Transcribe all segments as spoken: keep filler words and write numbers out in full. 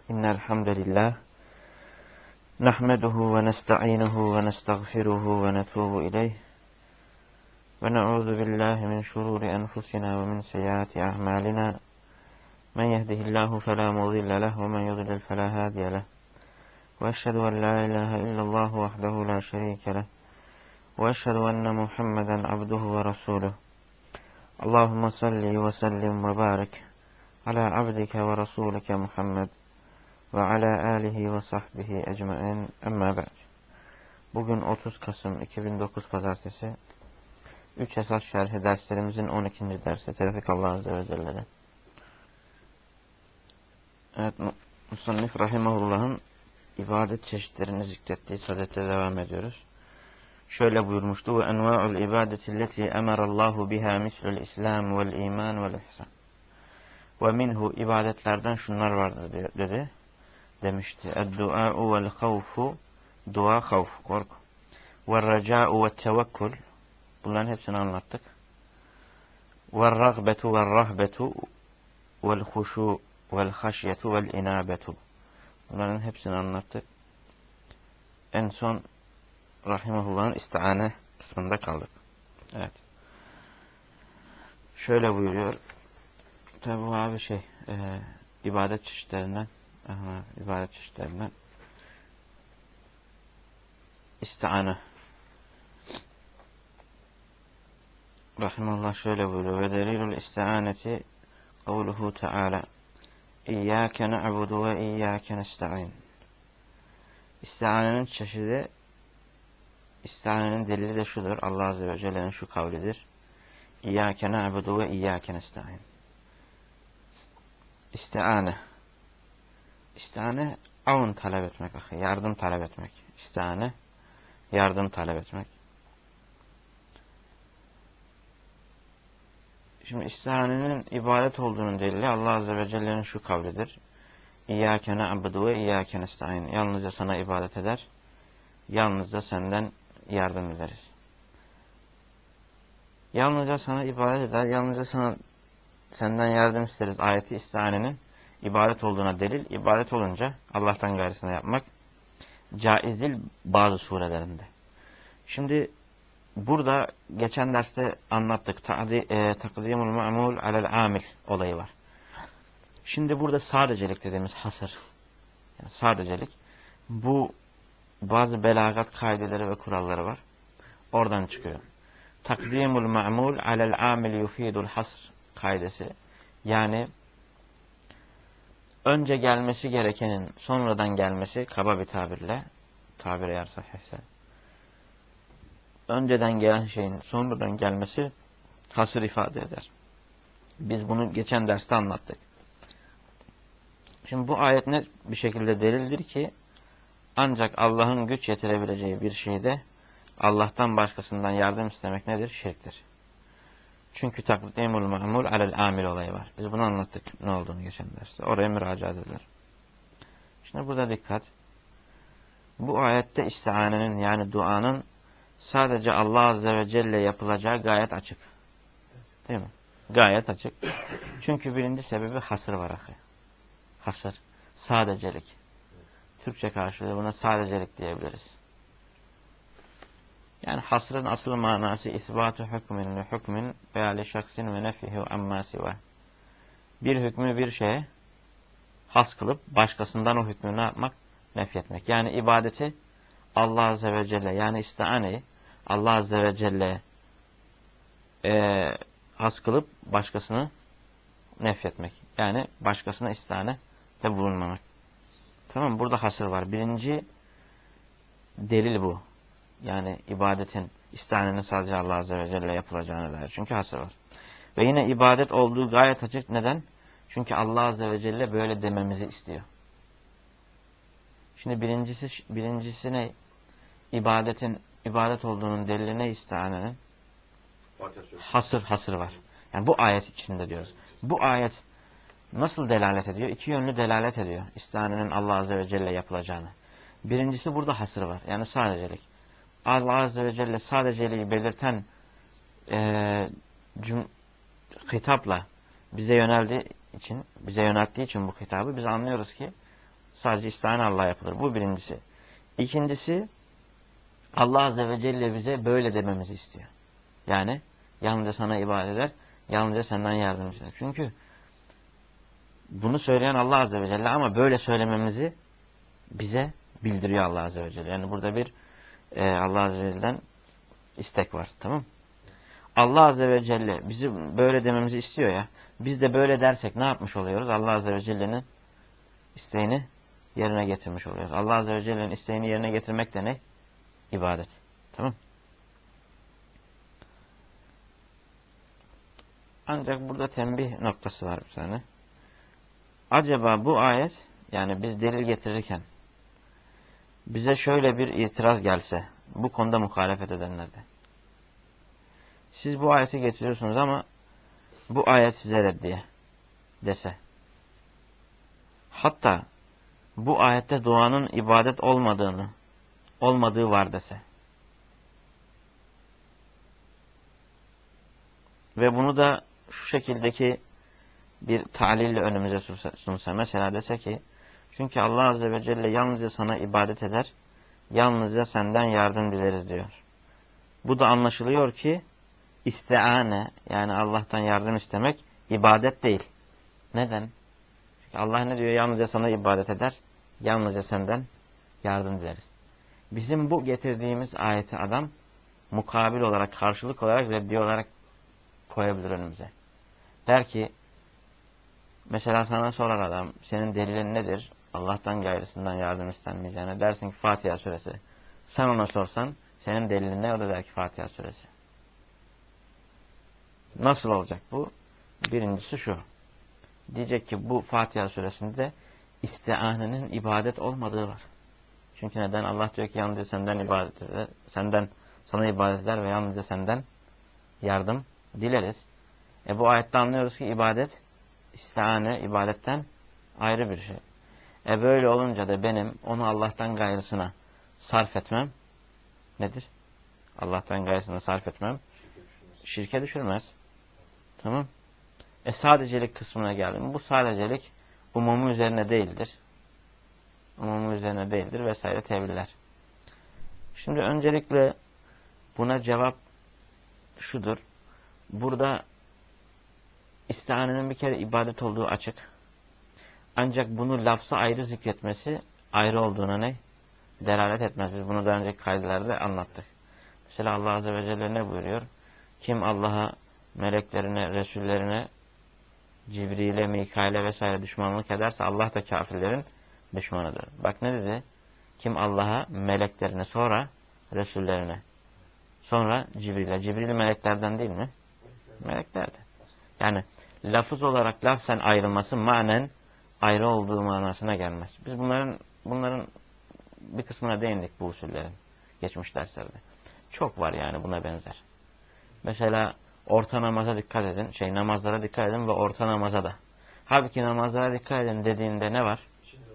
İnnel hamdelellah nahmeduhu ve nestainuhu ve nestağfiruhu ve netubu ileyh ve na'udzu billahi min şururi enfusina ve min seyyiati a'malina. Men yehdihillahu fela mudille leh ve men yudlil fela hadiye leh. Ve eşhedü en la ilahe illallah vahdehu la şerike leh. Ve eşhedü enne Muhammeden abduhu ve resuluh. Allahumme salli ve sellim ve barik ala abdike ve rasulike Muhammed ve ala alihi ve sahbihi ecmain, emma ba'd. Bugün otuz Kasım iki bin dokuz Pazartesi. Üç esas şerhi derslerimizin on ikinci dersi. Tevfik Allah Azze ve Celle'den. Evet, Musannif Rahimahullah'ın ibadet çeşitlerini zikrettiği sadette devam ediyoruz. Şöyle buyurmuştu: ve enva'ul ibadetilleti emarallahu biha mislul islam vel iman vel ihsan. Ve minhu, ibadetlerden şunlar vardır dedi. Demişti. Ed-dua'u vel havfu, dua, havf, korku. Ve reca'u ve tevekkül, bunların hepsini anlattık. Ve ragbetu ve rahbetu vel huşu vel haşyetu vel inabetu, bunların hepsini anlattık. En son Rahimahullah'ın istiane kısmında kaldık. Evet. Şöyle buyuruyor. Tabi bu abi şey e, ibadet çeşitlerinden aha, ibadet çeşitlerinden istiane. Rahimullah şöyle buyuruyor: ve delilul istianeti kavluhu teala İyyâke na'budu ve iyyâke nesta'in. İstianenin çeşidi, istianenin delili de şudur: Allah Azze ve Celle'nin şu kavlidir: İyyâke na'budu ve iyyâke nesta'in. İstiane. İstiane avun talep etmek, yardım talep etmek. İstiane yardım talep etmek. Şimdi istianenin ibadet olduğunun delili Allah Azze ve Celle'nin şu kavlidir: İyyâke na'budu ve iyyâke nesta'in. Yalnızca sana ibadet eder, yalnızca senden yardım ederiz. Yalnızca sana ibadet eder, yalnızca sana senden yardım isteriz ayeti istianenin ibadet olduğuna delil. İbadet olunca Allah'tan gayrısına yapmak caiz değil bazı surelerinde. Şimdi burada geçen derste anlattık. Takdimul ma'mul alel amil olayı var. Şimdi burada sadecelik dediğimiz hasır. Yani sadecelik. Bu bazı belagat kaideleri ve kuralları var. Oradan çıkıyor. Takdimul ma'mul alel amil yufidul hasr kaidesi. Yani önce gelmesi gerekenin sonradan gelmesi, kaba bir tabirle, tabir eğer sahihse, önceden gelen şeyin sonradan gelmesi hasır ifade eder. Biz bunu geçen derste anlattık. Şimdi bu ayet net bir şekilde delildir ki ancak Allah'ın güç yetirebileceği bir şeyde Allah'tan başkasından yardım istemek nedir? Şirktir. Çünkü takdimul ma'mul alel amil olayı var. Biz bunu anlattık ne olduğunu geçen derste. Oraya müracaat edilir. Şimdi burada dikkat. Bu ayette istianenin yani duanın sadece Allah Azze ve Celle yapılacağı gayet açık. Değil mi? Gayet açık. Çünkü birinci sebebi hasır var ahi. Hasır. Sadecelik. Türkçe karşılığı buna sadecelik diyebiliriz. Yani hasrın asıl manası isbatu hükmün li hükmün veya li şaksin ve nefihi amma siva. Bir hükmü bir şeye has kılıp başkasından o hükmü ne yapmak? Nefyetmek. Yani ibadeti Allah Azze ve Celle, yani istianeyi Allah Azze ve Celle e, has kılıp başkasını nefyetmek. Yani başkasına istiane de bulunmamak. Tamam, burada hasır var. Birinci delil bu. Yani ibadetin, istianenin sadece Allah Azze ve Celle yapılacağına dair. Çünkü hasır var. Ve yine ibadet olduğu gayet açık. Neden? Çünkü Allah Azze ve Celle böyle dememizi istiyor. Şimdi birincisi, birincisi ne? İbadetin, ibadet olduğunun delili ne istianenin? Hasır, hasır var. Yani bu ayet içinde diyoruz. Bu ayet nasıl delalet ediyor? İki yönlü delalet ediyor. İstianenin Allah Azze ve Celle yapılacağını. Birincisi burada hasır var. Yani sadecelik. Allah Azze ve Celle sadeceliği belirten e, cüm, hitapla bize yöneldiği için, bize yönelttiği için bu hitabı biz anlıyoruz ki Sadece istihane Allah'a yapılır. Bu birincisi. İkincisi, Allah Azze ve Celle bize böyle dememizi istiyor. Yani yalnızca sana ibadet eder, yalnızca senden yardım ister. Çünkü bunu söyleyen Allah Azze ve Celle ama böyle söylememizi bize bildiriyor Allah Azze ve Celle. Yani burada bir e, Allah Azze ve Celle'den istek var. Tamam. Allah Azze ve Celle bizi böyle dememizi istiyor ya. Biz de böyle dersek ne yapmış oluyoruz? Allah Azze ve Celle'nin isteğini yerine getirmiş oluyoruz. Allah Azze ve Celle'nin isteğini yerine getirmek de ne? İbadet. Tamam. Ancak burada tembih noktası var bir tane. Acaba bu ayet, yani biz delil getirirken bize şöyle bir itiraz gelse, bu konuda muhalefet edenlerde. Siz bu ayeti getiriyorsunuz ama bu ayet size reddiye dese. Hatta bu ayette duanın ibadet olmadığını, olmadığı var dese. Ve bunu da şu şekildeki bir talille önümüze sunsa. Mesela dese ki, çünkü Allah Azze ve Celle yalnızca sana ibadet eder, yalnızca senden yardım dileriz diyor. Bu da anlaşılıyor ki, istiane, yani Allah'tan yardım istemek, ibadet değil. Neden? Çünkü Allah ne diyor? Yalnızca sana ibadet eder, yalnızca senden yardım dileriz. Bizim bu getirdiğimiz ayeti adam, mukabil olarak, karşılık olarak, reddi olarak koyabilir önümüze. Der ki, mesela sana sorar adam, senin delilin nedir? Allah'tan gayrısından yardım istenmeyeceğine. Dersin ki Fatiha suresi. Sen ona sorsan, senin delilin ne? O da der ki Fatiha suresi. Nasıl olacak bu? Birincisi şu. Diyecek ki bu Fatiha suresinde istianenin ibadet olmadığı var. Çünkü neden? Allah diyor ki yalnızca senden ibadet eder, senden sana ibadet eder ve yalnızca senden yardım dileriz. E bu ayette anlıyoruz ki ibadet, istiane ibadetten ayrı bir şey. E böyle olunca da benim onu Allah'tan gayrısına sarf etmem nedir? Allah'tan gayrısına sarf etmem şirke düşürmez. Tamam. E sadecelik kısmına geldim. Bu sadecelik umumu üzerine değildir. Umumu üzerine değildir vesaire teviller. Şimdi öncelikle buna cevap şudur. Burada istianenin bir kere ibadet olduğu açık. Ancak bunu lafza ayrı zikretmesi ayrı olduğuna ne? Delalet etmez. Biz bunu daha önceki kaydelerde anlattık. Mesela Allah Azze ve Celle ne buyuruyor? Kim Allah'a, meleklerine, Resullerine, Cibril'e, Mikail'e vesaire düşmanlık ederse Allah da kafirlerin düşmanıdır. Bak ne dedi? Kim Allah'a, meleklerine, sonra Resullerine, sonra Cibril'e. Cibril meleklerden değil mi? Meleklerden. Yani lafız olarak lafzen ayrılması manen ayrı olduğu manasına gelmez. Biz bunların bunların bir kısmına değindik bu usullerin geçmiş derslerde. Çok var yani buna benzer. Mesela orta namaza dikkat edin, şey namazlara dikkat edin ve orta namaza da. Halbuki namazlara dikkat edin dediğinde ne var?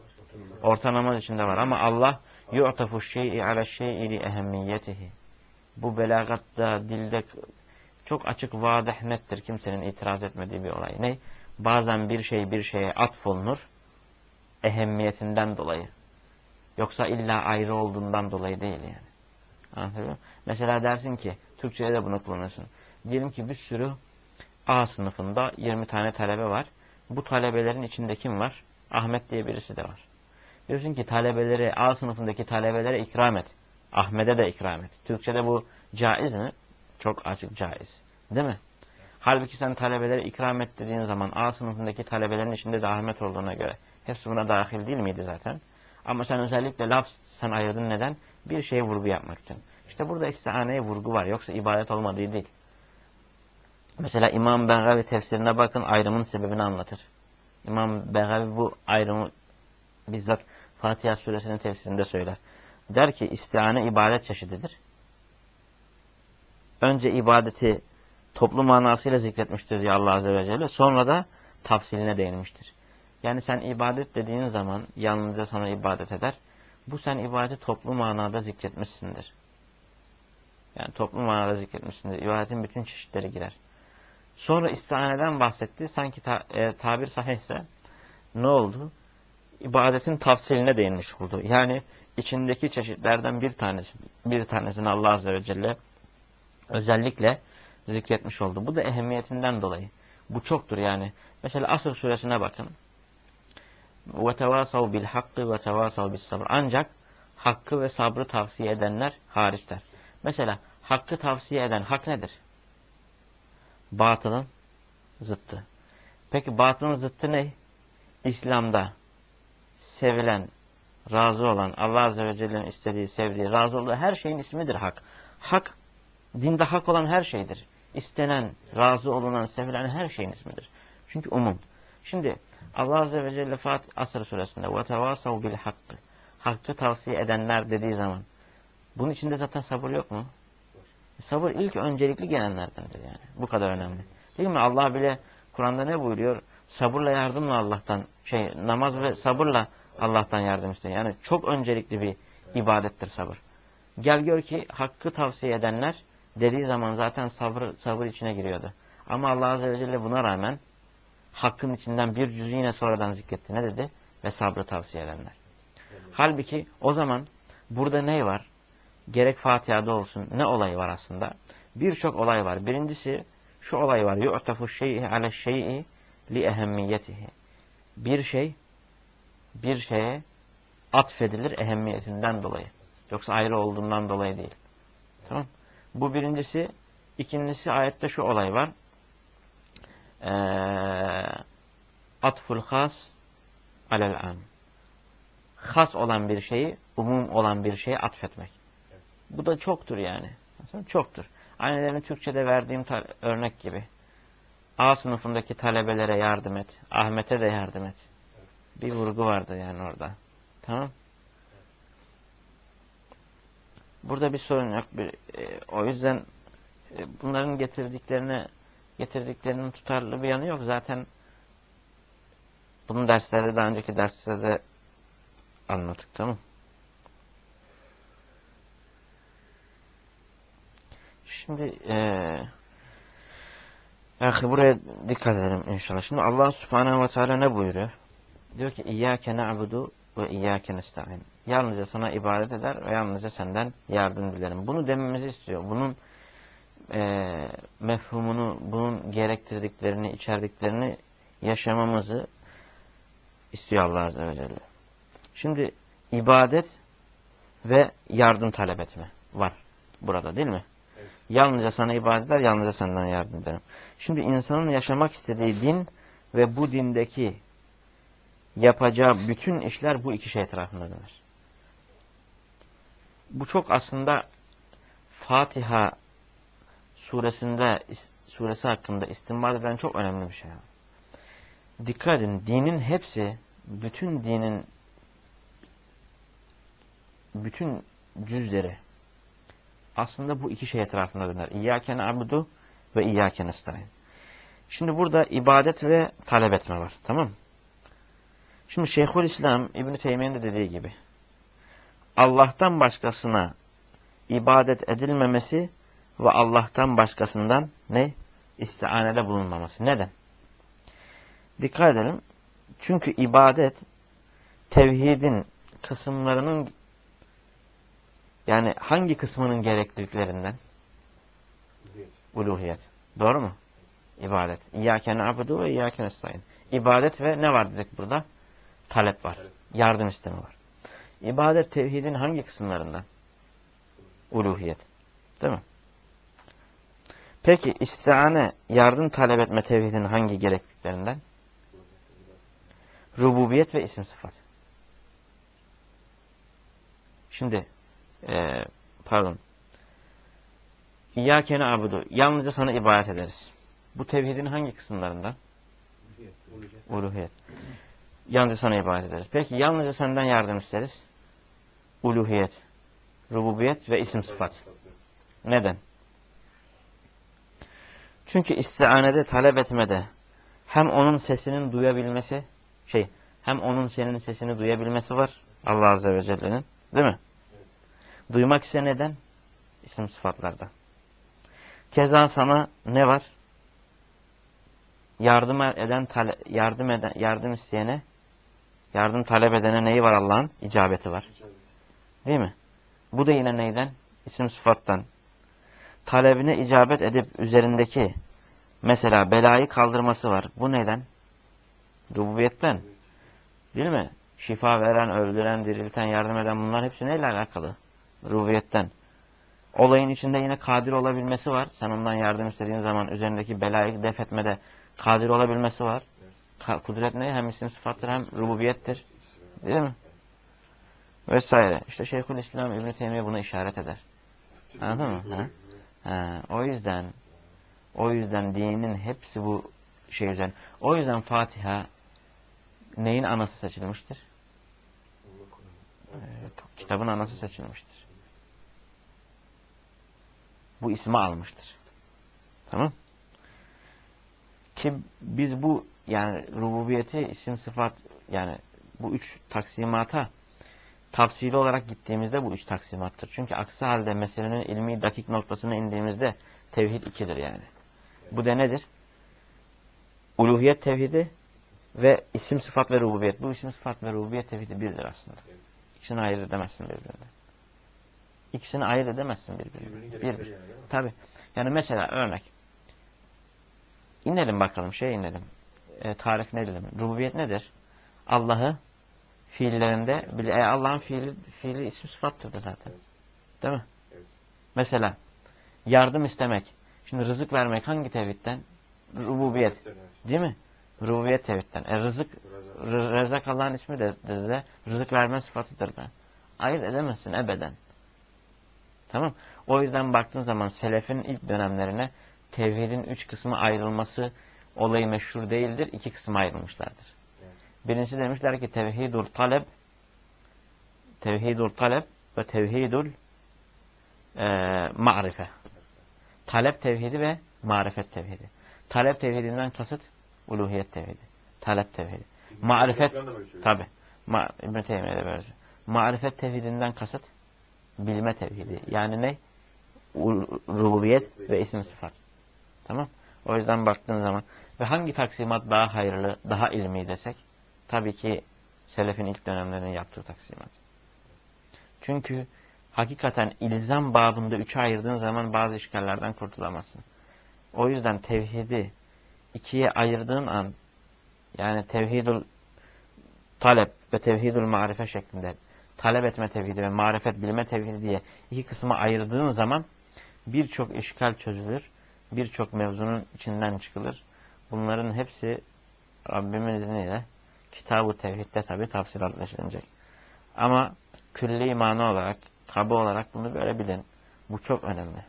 Orta namaz içinde var ama Allah yu'tafu şey'i ala şey'i li ehemmiyetihi. Bu belagatta, dilde çok açık, vâdih, nettir. Kimsenin itiraz etmediği bir olay. Ne? Bazen bir şey bir şeye atfolunur ehemmiyetinden dolayı. Yoksa illa ayrı olduğundan dolayı değil yani. Anlatabiliyor muyum? Mesela dersin ki, Türkçe'de de bunu kullanırsın. Diyelim ki bir sürü A sınıfında yirmi tane talebe var. Bu talebelerin içinde kim var? Ahmet diye birisi de var. Diyorsun ki talebeleri, A sınıfındaki talebelere ikram et. Ahmet'e de ikram et. Türkçe'de bu caiz mi? Çok açık caiz. Değil mi? Halbuki sen talebelere ikram et dediğin zaman A sınıfındaki talebelerin içinde de Ahmet olduğuna göre hepsi buna dahil değil miydi zaten? Ama sen özellikle laf sen ayırdın neden? Bir şeye vurgu yapmak için. İşte burada istihaneye vurgu var. Yoksa ibadet olmadığı değil. Mesela İmam Begavi tefsirine bakın, ayrımın sebebini anlatır. İmam Begavi bu ayrımı bizzat Fatiha suresinin tefsirinde söyler. Der ki istihane ibadet çeşididir. Önce ibadeti toplu manasıyla zikretmiştir diye Allah Azze ve Celle. Sonra da tafsiline değinmiştir. Yani sen ibadet dediğin zaman yalnızca sana ibadet eder. Bu sen ibadeti toplu manada zikretmişsindir. Yani toplu manada zikretmişsindir. İbadetin bütün çeşitleri girer. Sonra istihaneden bahsetti. Sanki ta, e, tabir sahihse ne oldu? ibadetin tafsiline değinmiş oldu. Yani içindeki çeşitlerden bir tanesi, bir tanesini Allah Azze ve Celle özellikle zikretmiş oldu. Bu da ehemmiyetinden dolayı. Bu çoktur yani. Mesela Asr suresine bakın. وَتَوَاسَوْ بِالْحَقِّ وَتَوَاسَوْ بِالصَّبْرِ. Ancak hakkı ve sabrı tavsiye edenler hariçler. Mesela hakkı tavsiye eden hak nedir? Batılın zıttı. Peki batılın zıttı ne? İslam'da sevilen, razı olan, Allah Azze ve Celle'nin istediği, sevdiği, razı olduğu her şeyin ismidir hak. Hak, dinde hak olan her şeydir. İstenen, razı olunan, sevilen her şeyin ismidir. Çünkü umum. Şimdi Allah Azze ve Celle Fatih Asr suresinde وَتَوَاسَوْ بِالْحَقِّ hakkı tavsiye edenler dediği zaman bunun içinde zaten sabır yok mu? Sabır ilk öncelikli gelenlerdendir yani. Bu kadar önemli. Değil mi? Allah bile Kur'an'da ne buyuruyor? Sabırla yardımla Allah'tan, şey namaz ve sabırla Allah'tan yardım isteyin. Yani çok öncelikli bir ibadettir sabır. Gel gör ki hakkı tavsiye edenler dediği zaman zaten sabır, sabır içine giriyordu. Ama Allah Azze ve Celle buna rağmen hakkın içinden bir cüzü yine sonradan zikretti. Ne dedi? Ve sabrı tavsiye edenler. Halbuki o zaman burada ne var? Gerek Fatiha'da olsun ne olayı var aslında? Birçok olay var. Birincisi şu olay var. yu'tafu şey'i ale şey'i li ehemmiyetihi. Bir şey bir şeye atfedilir ehemmiyetinden dolayı. Yoksa ayrı olduğundan dolayı değil. Tamam? Bu birincisi. İkincisi ayette şu olay var. Ee, atful has alel am. Has olan bir şeyi umum olan bir şeye atfetmek. Bu da çoktur yani. Çoktur. Aynılarını Türkçe'de verdiğim örnek gibi. A sınıfındaki talebelere yardım et. Ahmet'e de yardım et. Bir vurgu vardı yani orada. Tamam. Burada bir sorun yok. Bir, e, o yüzden e, bunların getirdiklerine getirdiklerinin tutarlı bir yanı yok. Zaten bunun derslerde daha önceki derslerde anlattık. Tamam. Şimdi eee buraya dikkat edelim inşallah. Şimdi Allah Subhanahu ve Teala ne buyuruyor? Diyor ki İyyâke na'budu ve İyyâke nesta'in. Yalnızca sana ibadet eder ve yalnızca senden yardım dilerim. Bunu dememizi istiyor. Bunun e, mefhumunu, bunun gerektirdiklerini, içerdiklerini yaşamamızı istiyor Allah Azze ve Celle. Şimdi ibadet ve yardım talep etme var burada değil mi? Evet. Yalnızca sana ibadet eder, yalnızca senden yardım ederim. Şimdi insanın yaşamak istediği din ve bu dindeki yapacağı bütün işler bu iki şey etrafında döner. Bu çok aslında Fatiha suresinde suresi hakkında istinbat edilen çok önemli bir şey. Dikkat edin, dinin hepsi, bütün dinin bütün cüzleri aslında bu iki şey etrafında döner. İyyâke na'budu ve İyyâke nestaîn. Şimdi burada ibadet ve talep etme var. Tamam mı? Şimdi Şeyhülislam İbn-i Teymiye'nin de dediği gibi Allah'tan başkasına ibadet edilmemesi ve Allah'tan başkasından ne? İstianede bulunmaması. Neden? Dikkat edelim. Çünkü ibadet tevhidin kısımlarının yani hangi kısmının gerekliliklerinden? Uluhiyet. Doğru mu? İbadet. İyyâke na'budu ve İyyâke nestaîn. İbadet ve ne var dedik burada? Talep var. Yardım isteme var. İbadet tevhidin hangi kısımlarından? Uluhiyet. Değil mi? Peki istiane, yardım talep etme tevhidin hangi gerekliliklerinden? Rububiyet ve isim sıfat. Şimdi e, pardon. İyyâke na'budu. Yalnızca sana ibadet ederiz. Bu tevhidin hangi kısımlarından? Uluhiyet. Yalnızca sana ibadet ederiz. Peki yalnızca senden yardım isteriz. Uluhiyet, rububiyet ve isim sıfat. Neden? Çünkü istianede, talep etmede hem onun sesinin duyabilmesi, şey, hem onun senin sesini duyabilmesi var. Allah Azze ve Celle'nin. Değil mi? Duymak ise neden? İsim sıfatlarda. Keza sana ne var? Yardım eden, yardım eden, yardım isteyene Yardım talep edene neyi var Allah'ın? İcabeti var. Değil mi? Bu da yine neyden? İsim sıfattan. Talebine icabet edip üzerindeki mesela belayı kaldırması var. Bu neyden? Rububiyetten. Değil mi? Şifa veren, öldüren, dirilten, yardım eden, bunlar hepsi neyle alakalı? Rububiyetten. Olayın içinde yine kadir olabilmesi var. Sen ondan yardım istediğin zaman üzerindeki belayı def etmede kadir olabilmesi var. Kudret ne? Hem isim sıfattır hem rububiyettir. Değil mi? Vesaire. İşte Şeyhülislam İbn Teymiye buna işaret eder. Anladın mı? Ha? Ha, o yüzden o yüzden dinin hepsi bu şey üzerine. O yüzden Fatiha neyin anası seçilmiştir? Evet, kitabın anası seçilmiştir. Bu ismi almıştır. Tamam? Ki biz bu yani rububiyeti, isim sıfat yani bu üç taksimata tafsili olarak gittiğimizde bu üç taksimattır. Çünkü aksi halde meselenin ilmi dakik noktasına indiğimizde tevhid ikidir yani. Bu da nedir? Uluhiyet tevhidi ve isim sıfat ve rububiyet. Bu isim sıfat ve rububiyet tevhidi birdir aslında. İkisini ayırt edemezsin birbirinden. İkisini ayırt edemezsin birbirinden. Bir bir. Tabi. Yani mesela örnek. İnelim bakalım şey inelim. E, tarif ne diyelim? Rububiyet nedir? Allah'ı fiillerinde bile e, Allah'ın fiili, fiili isim sıfattır da zaten. Değil mi? Mesela yardım istemek. Şimdi rızık vermek hangi tevhidden? Rububiyet. Değil mi? Rububiyet tevhidden. E rızık, rezak Allah'ın ismi de, de, de rızık verme sıfatıdır da. Ayırt edemezsin ebeden. Tamam. O yüzden baktığın zaman selefin ilk dönemlerine tevhidin üç kısmı ayrılması olayı meşhur değildir. İki kısma ayrılmışlardır. Birincisi demişler ki tevhidul talep tevhidul talep ve tevhidul e, ma'rife. Talep tevhidi ve marifet tevhidi. Talep tevhidinden kasıt uluhiyet tevhidi. Talep tevhidi. Marifet tabi. Ma, İbn-i Teymiye'de böyle. Marifet tevhidinden kasıt bilme tevhidi. Yani ne? Rububiyet ve isim sıfat. Tamam. O yüzden baktığın zaman ve hangi taksimat daha hayırlı, daha ilmi desek tabii ki selefin ilk dönemlerinin yaptığı taksimat. Çünkü hakikaten ilzam babında üçe ayırdığın zaman bazı işgallerden kurtulamazsın. O yüzden tevhidi ikiye ayırdığın an yani tevhidul talep ve tevhidul marife şeklinde talep etme tevhidi ve marifet bilme tevhidi diye iki kısma ayırdığın zaman birçok işgal çözülür. Birçok mevzunun içinden çıkılır. Bunların hepsi Rabbimin izniyle Kitab-ı Tevhid'de tabi tafsilatlaşılacak. Ama külli imanı olarak, kabı olarak bunu böyle bilin. Bu çok önemli.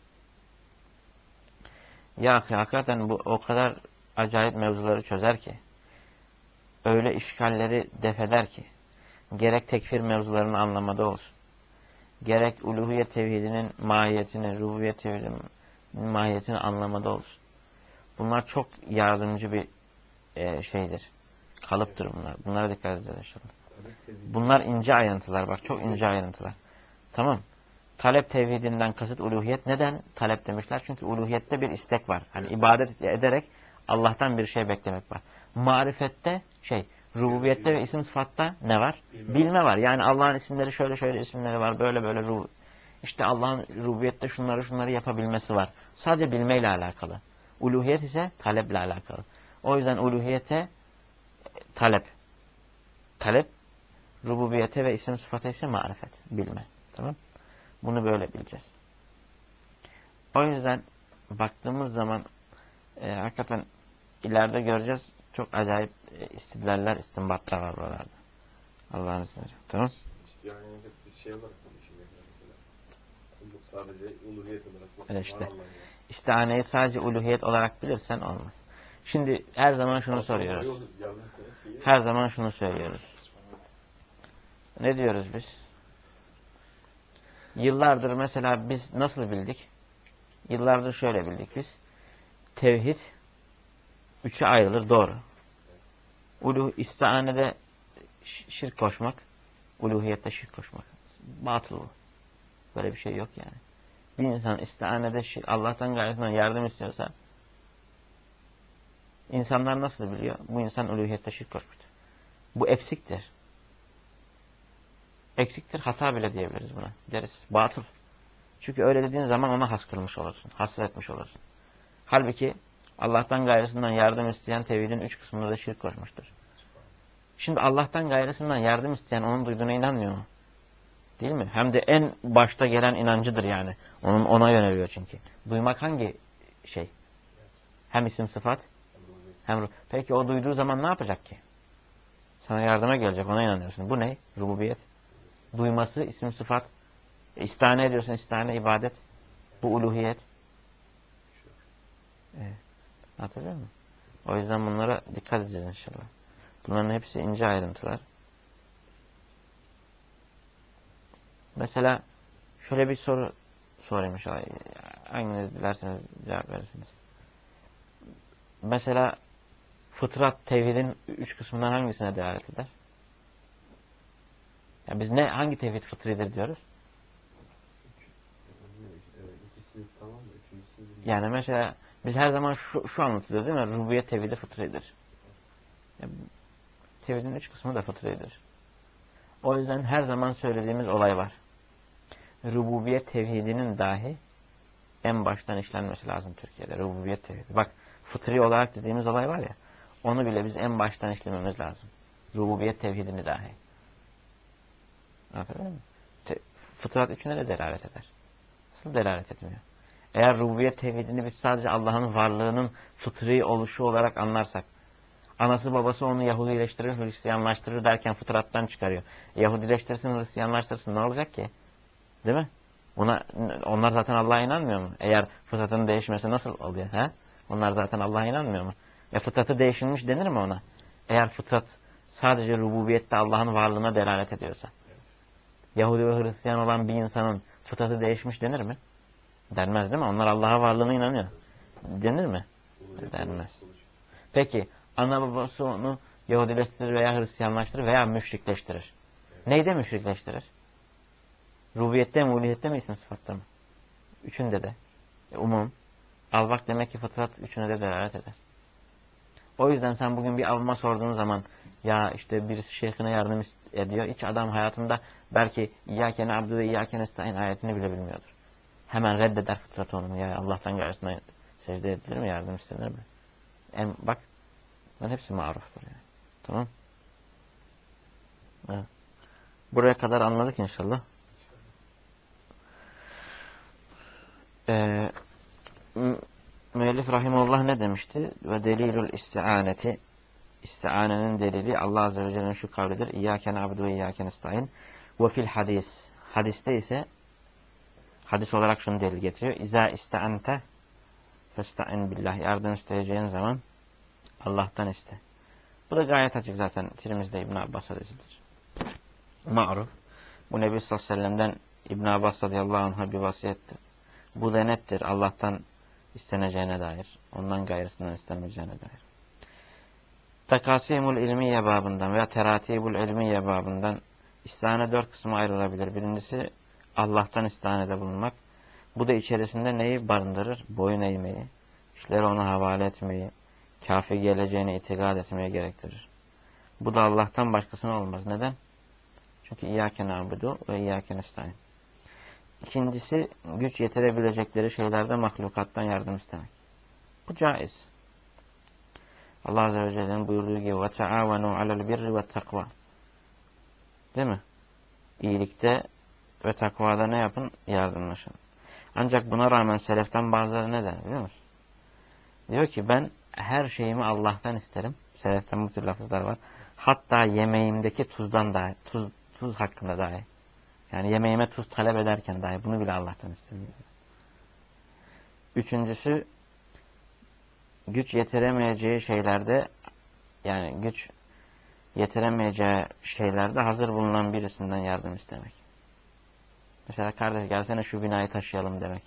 Ya hakikaten bu o kadar acayip mevzuları çözer ki, öyle işgalleri def eder ki, gerek tekfir mevzularını anlamada olsun, gerek uluhiyet tevhidinin mahiyetini, rububiyet tevhidinin mahiyetini anlamada olsun. Bunlar çok yardımcı bir e, şeydir. Kalıptır bunlar. Bunlara dikkat edeceğiz. Bunlar ince ayrıntılar. Bak çok ince ayrıntılar. Tamam. Talep tevhidinden kasıt uluhiyet. Neden talep demişler? Çünkü uluhiyette bir istek var. Hani ibadet ederek Allah'tan bir şey beklemek var. Marifette şey, rububiyette ve isim sıfatta ne var? Bilme var. Yani Allah'ın isimleri şöyle şöyle isimleri var. Böyle böyle ruh. İşte Allah'ın rububiyette şunları şunları yapabilmesi var. Sadece bilmeyle alakalı. Uluhiyet ise taleple alakalı. O yüzden uluhiyete talep. Talep, rububiyete ve isim sıfata ise marifet. Bilme. Tamam. Bunu böyle bileceğiz. O yüzden baktığımız zaman e, hakikaten ileride göreceğiz. Çok acayip e, istidlaller, istinbatlar var buralarda. Allah'ın izniyle. Tamam. İstihanede bir şey olarak konuşuyor mesela. Sadece uluhiyet olarak. Öyle işte. İstihaneyi sadece uluhiyet olarak bilirsen olmaz. Şimdi her zaman şunu soruyoruz. Her zaman şunu söylüyoruz. Ne diyoruz biz? Yıllardır mesela biz nasıl bildik? Yıllardır şöyle bildik biz. Tevhid üçe ayrılır. Doğru. Uluh, istihanede şirk koşmak, uluhiyette şirk koşmak. Batıl bu. Böyle bir şey yok yani. Bir insan istihanede şirk, Allah'tan gayesinden yardım istiyorsa insanlar nasıl biliyor? Bu insan uluhiyette şirk koşmuştur. Bu eksiktir. Eksiktir, hata bile diyebiliriz buna. Deriz, batıl. Çünkü öyle dediğin zaman ona has kılmış olursun, hasretmiş olursun. Halbuki Allah'tan gayrısından yardım isteyen tevhidin üç kısmında da şirk koşmuştur. Şimdi Allah'tan gayrısından yardım isteyen onun duyduğuna inanmıyor mu? Değil mi? Hem de en başta gelen inancıdır yani. Onun ona yöneliyor çünkü. Duymak hangi şey? Hem isim sıfat hem ruh. Peki o duyduğu zaman ne yapacak ki? Sana yardıma gelecek, ona inanıyorsun. Bu ne? Rububiyet. Duyması isim sıfat. İstihane ediyorsun, istihane ibadet. Bu uluhiyet. Evet. Hatırlıyor musun? O yüzden bunlara dikkat edeceğiz inşallah. Bunların hepsi ince ayrıntılar. Mesela şöyle bir soru sorayım inşallah. Hanginiz dilerseniz cevap verirsiniz. Mesela fıtrat tevhidin üç kısmından hangisine delalet eder? Ya biz ne hangi tevhid fıtridir diyoruz? İkisini tamam mı? Üçüncüsünü bilmiyorum. Yani mesela biz her zaman şu, şu anlatılıyor değil mi? Rububiyet tevhidi fıtridir. Yani tevhidin üç kısmı da fıtridir. O yüzden her zaman söylediğimiz olay var. Rububiyet tevhidinin dahi en baştan işlenmesi lazım Türkiye'de. Rububiyet tevhidi. Bak fıtri olarak dediğimiz olay var ya, onu bile biz en baştan işlememiz lazım. Rububiyet tevhidini dahi. Anladın mı? Te fıtrat üçüne de delalet eder. Nasıl delalet etmiyor? Eğer rububiyet tevhidini biz sadece Allah'ın varlığının fıtri oluşu olarak anlarsak, anası babası onu Yahudileştirir, Hristiyanlaştırır derken fıtrattan çıkarıyor. Yahudileştirsin, Hristiyanlaştırsın ne olacak ki? Değil mi? Buna, onlar zaten Allah'a inanmıyor mu? Eğer fıtratın değişmesi nasıl oluyor? He? Onlar zaten Allah'a inanmıyor mu? E fıtratı değişilmiş denir mi ona? Eğer fıtrat sadece rububiyette Allah'ın varlığına delalet ediyorsa. Yahudi ve Hristiyan olan bir insanın fıtratı değişmiş denir mi? Denmez değil mi? Onlar Allah'a varlığına inanıyor. Denir mi? Denmez. Peki ana babası onu Yahudileştirir veya Hristiyanlaştırır veya müşrikleştirir. Neyde müşrikleştirir? Rububiyette mi, uluhiyette mi, isim sıfatta mı? Üçünde de. E, umum. Al bak demek ki fıtrat üçüne de delalet eder. O yüzden sen bugün bir avıma sorduğun zaman ya işte birisi şeyhine yardım ediyor. Hiç adam hayatında belki İyyâke na'budu ve İyyâke nestaîn ayetini bile bilmiyordur. Hemen reddeder fıtrat onu. Ya Allah'tan gayrısına secde edilir mi? Yardım istenir mi? En, bak bunların hepsi maruftur yani. Tamam. Evet. Buraya kadar anladık inşallah. Ee, Müellif rahimullah ne demişti? Ve delilul isti'aneti, isti'anenin delili Allah Azze ve Celle'nin şu kavlidir. İyyâke na'budu ve iyyâke nestaîn. Ve fil hadis. Hadiste ise hadis olarak şunu delil getiriyor. İzâ iste'ante festa'in billah. Yardım isteyeceğin zaman Allah'tan iste. Bu da gayet açık zaten. Tirmiz'de İbn Abbas hadisidir. Ma'ruf. Bu Nebi sallallahu aleyhi ve sellem'den İbn Abbas radıyallahu anh'a bir vasiyettir. Bu da nettir. Allah'tan isteneceğine dair. Ondan gayrısından istenmeyeceğine dair. Takasimul ilmiye babından veya teratibul ilmiye babından istihane dört kısma ayrılabilir. Birincisi Allah'tan istihanede bulunmak. Bu da içerisinde neyi barındırır? Boyun eğmeyi, işleri ona havale etmeyi, kâfi geleceğini itikad etmeye gerektirir. Bu da Allah'tan başkasına olmaz. Neden? Çünkü İyyâke na'budu ve İyyâke nestaîn. İkincisi güç yetirebilecekleri şeylerde mahlukattan yardım istemek. Bu caiz. Allah Azze ve Celle'nin buyurduğu gibi وَتَعَاوَنُوا عَلَى الْبِرِّ وَالتَّقْوَى. Değil mi? İyilikte ve takvada ne yapın? Yardımlaşın. Ancak buna rağmen seleften bazıları ne der biliyor musun? Diyor ki ben her şeyimi Allah'tan isterim. Seleften bu tür lafızlar var. Hatta yemeğimdeki tuzdan dahi, tuz, tuz hakkında dahi. Yani yemeğime tuz talep ederken dahi bunu bile Allah'tan isterim. Üçüncüsü güç yetiremeyeceği şeylerde yani güç yetiremeyeceği şeylerde hazır bulunan birisinden yardım istemek. Mesela kardeş gelsene şu binayı taşıyalım demek.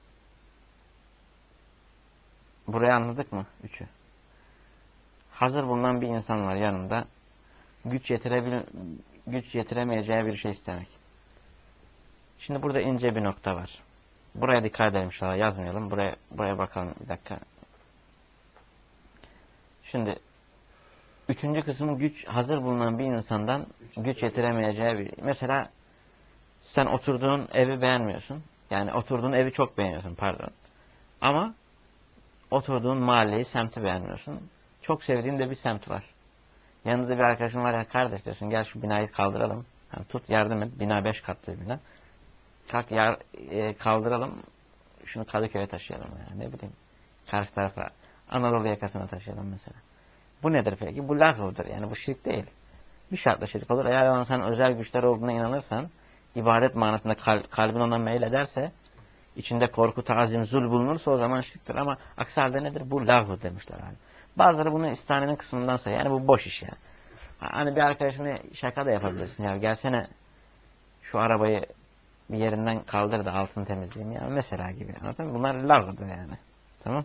Burayı anladık mı? Üçü. Hazır bulunan bir insan var yanında. Güç yetirebil güç yetiremeyeceği bir şey istemek. Şimdi burada ince bir nokta var. Buraya dikkat edelim inşallah. Yazmayalım. Buraya buraya bakalım bir dakika. Şimdi Üçüncü kısmı güç hazır bulunan bir insandan güç yetiremeyeceği bir. Mesela sen oturduğun evi beğenmiyorsun. Yani oturduğun evi çok beğeniyorsun pardon. Ama oturduğun mahalleyi, semti beğenmiyorsun. Çok sevdiğin de bir semt var. Yanında bir arkadaşın var ya kardeş diyorsun gel şu binayı kaldıralım. Yani tut yardım et. Bina beş katlı bina. Kalk yar, e, kaldıralım. Şunu Kadıköy'e taşıyalım ya. Ne bileyim. Karşı tarafa Anadolu yakasına taşıyalım mesela. Bu nedir peki? Bu lağvıdır. Yani bu şirk değil. Bir şartla şirk olur. Eğer ona sen özel güçler olduğuna inanırsan, ibadet manasında kal kalbin ona meylederse, içinde korku, tazim, zul bulunursa o zaman şirktir. Ama aksi halde nedir? Bu lağvı demişler. Yani. Bazıları bunu istanenin kısmından sayıyor. Yani bu boş iş yani. Hani bir arkadaşına şaka da yapabilirsin. Ya gelsene şu arabayı bir yerinden kaldır da altını temizleyeyim ya. Mesela gibi. Anladın mı? Bunlar lağvıdır yani. Tamam.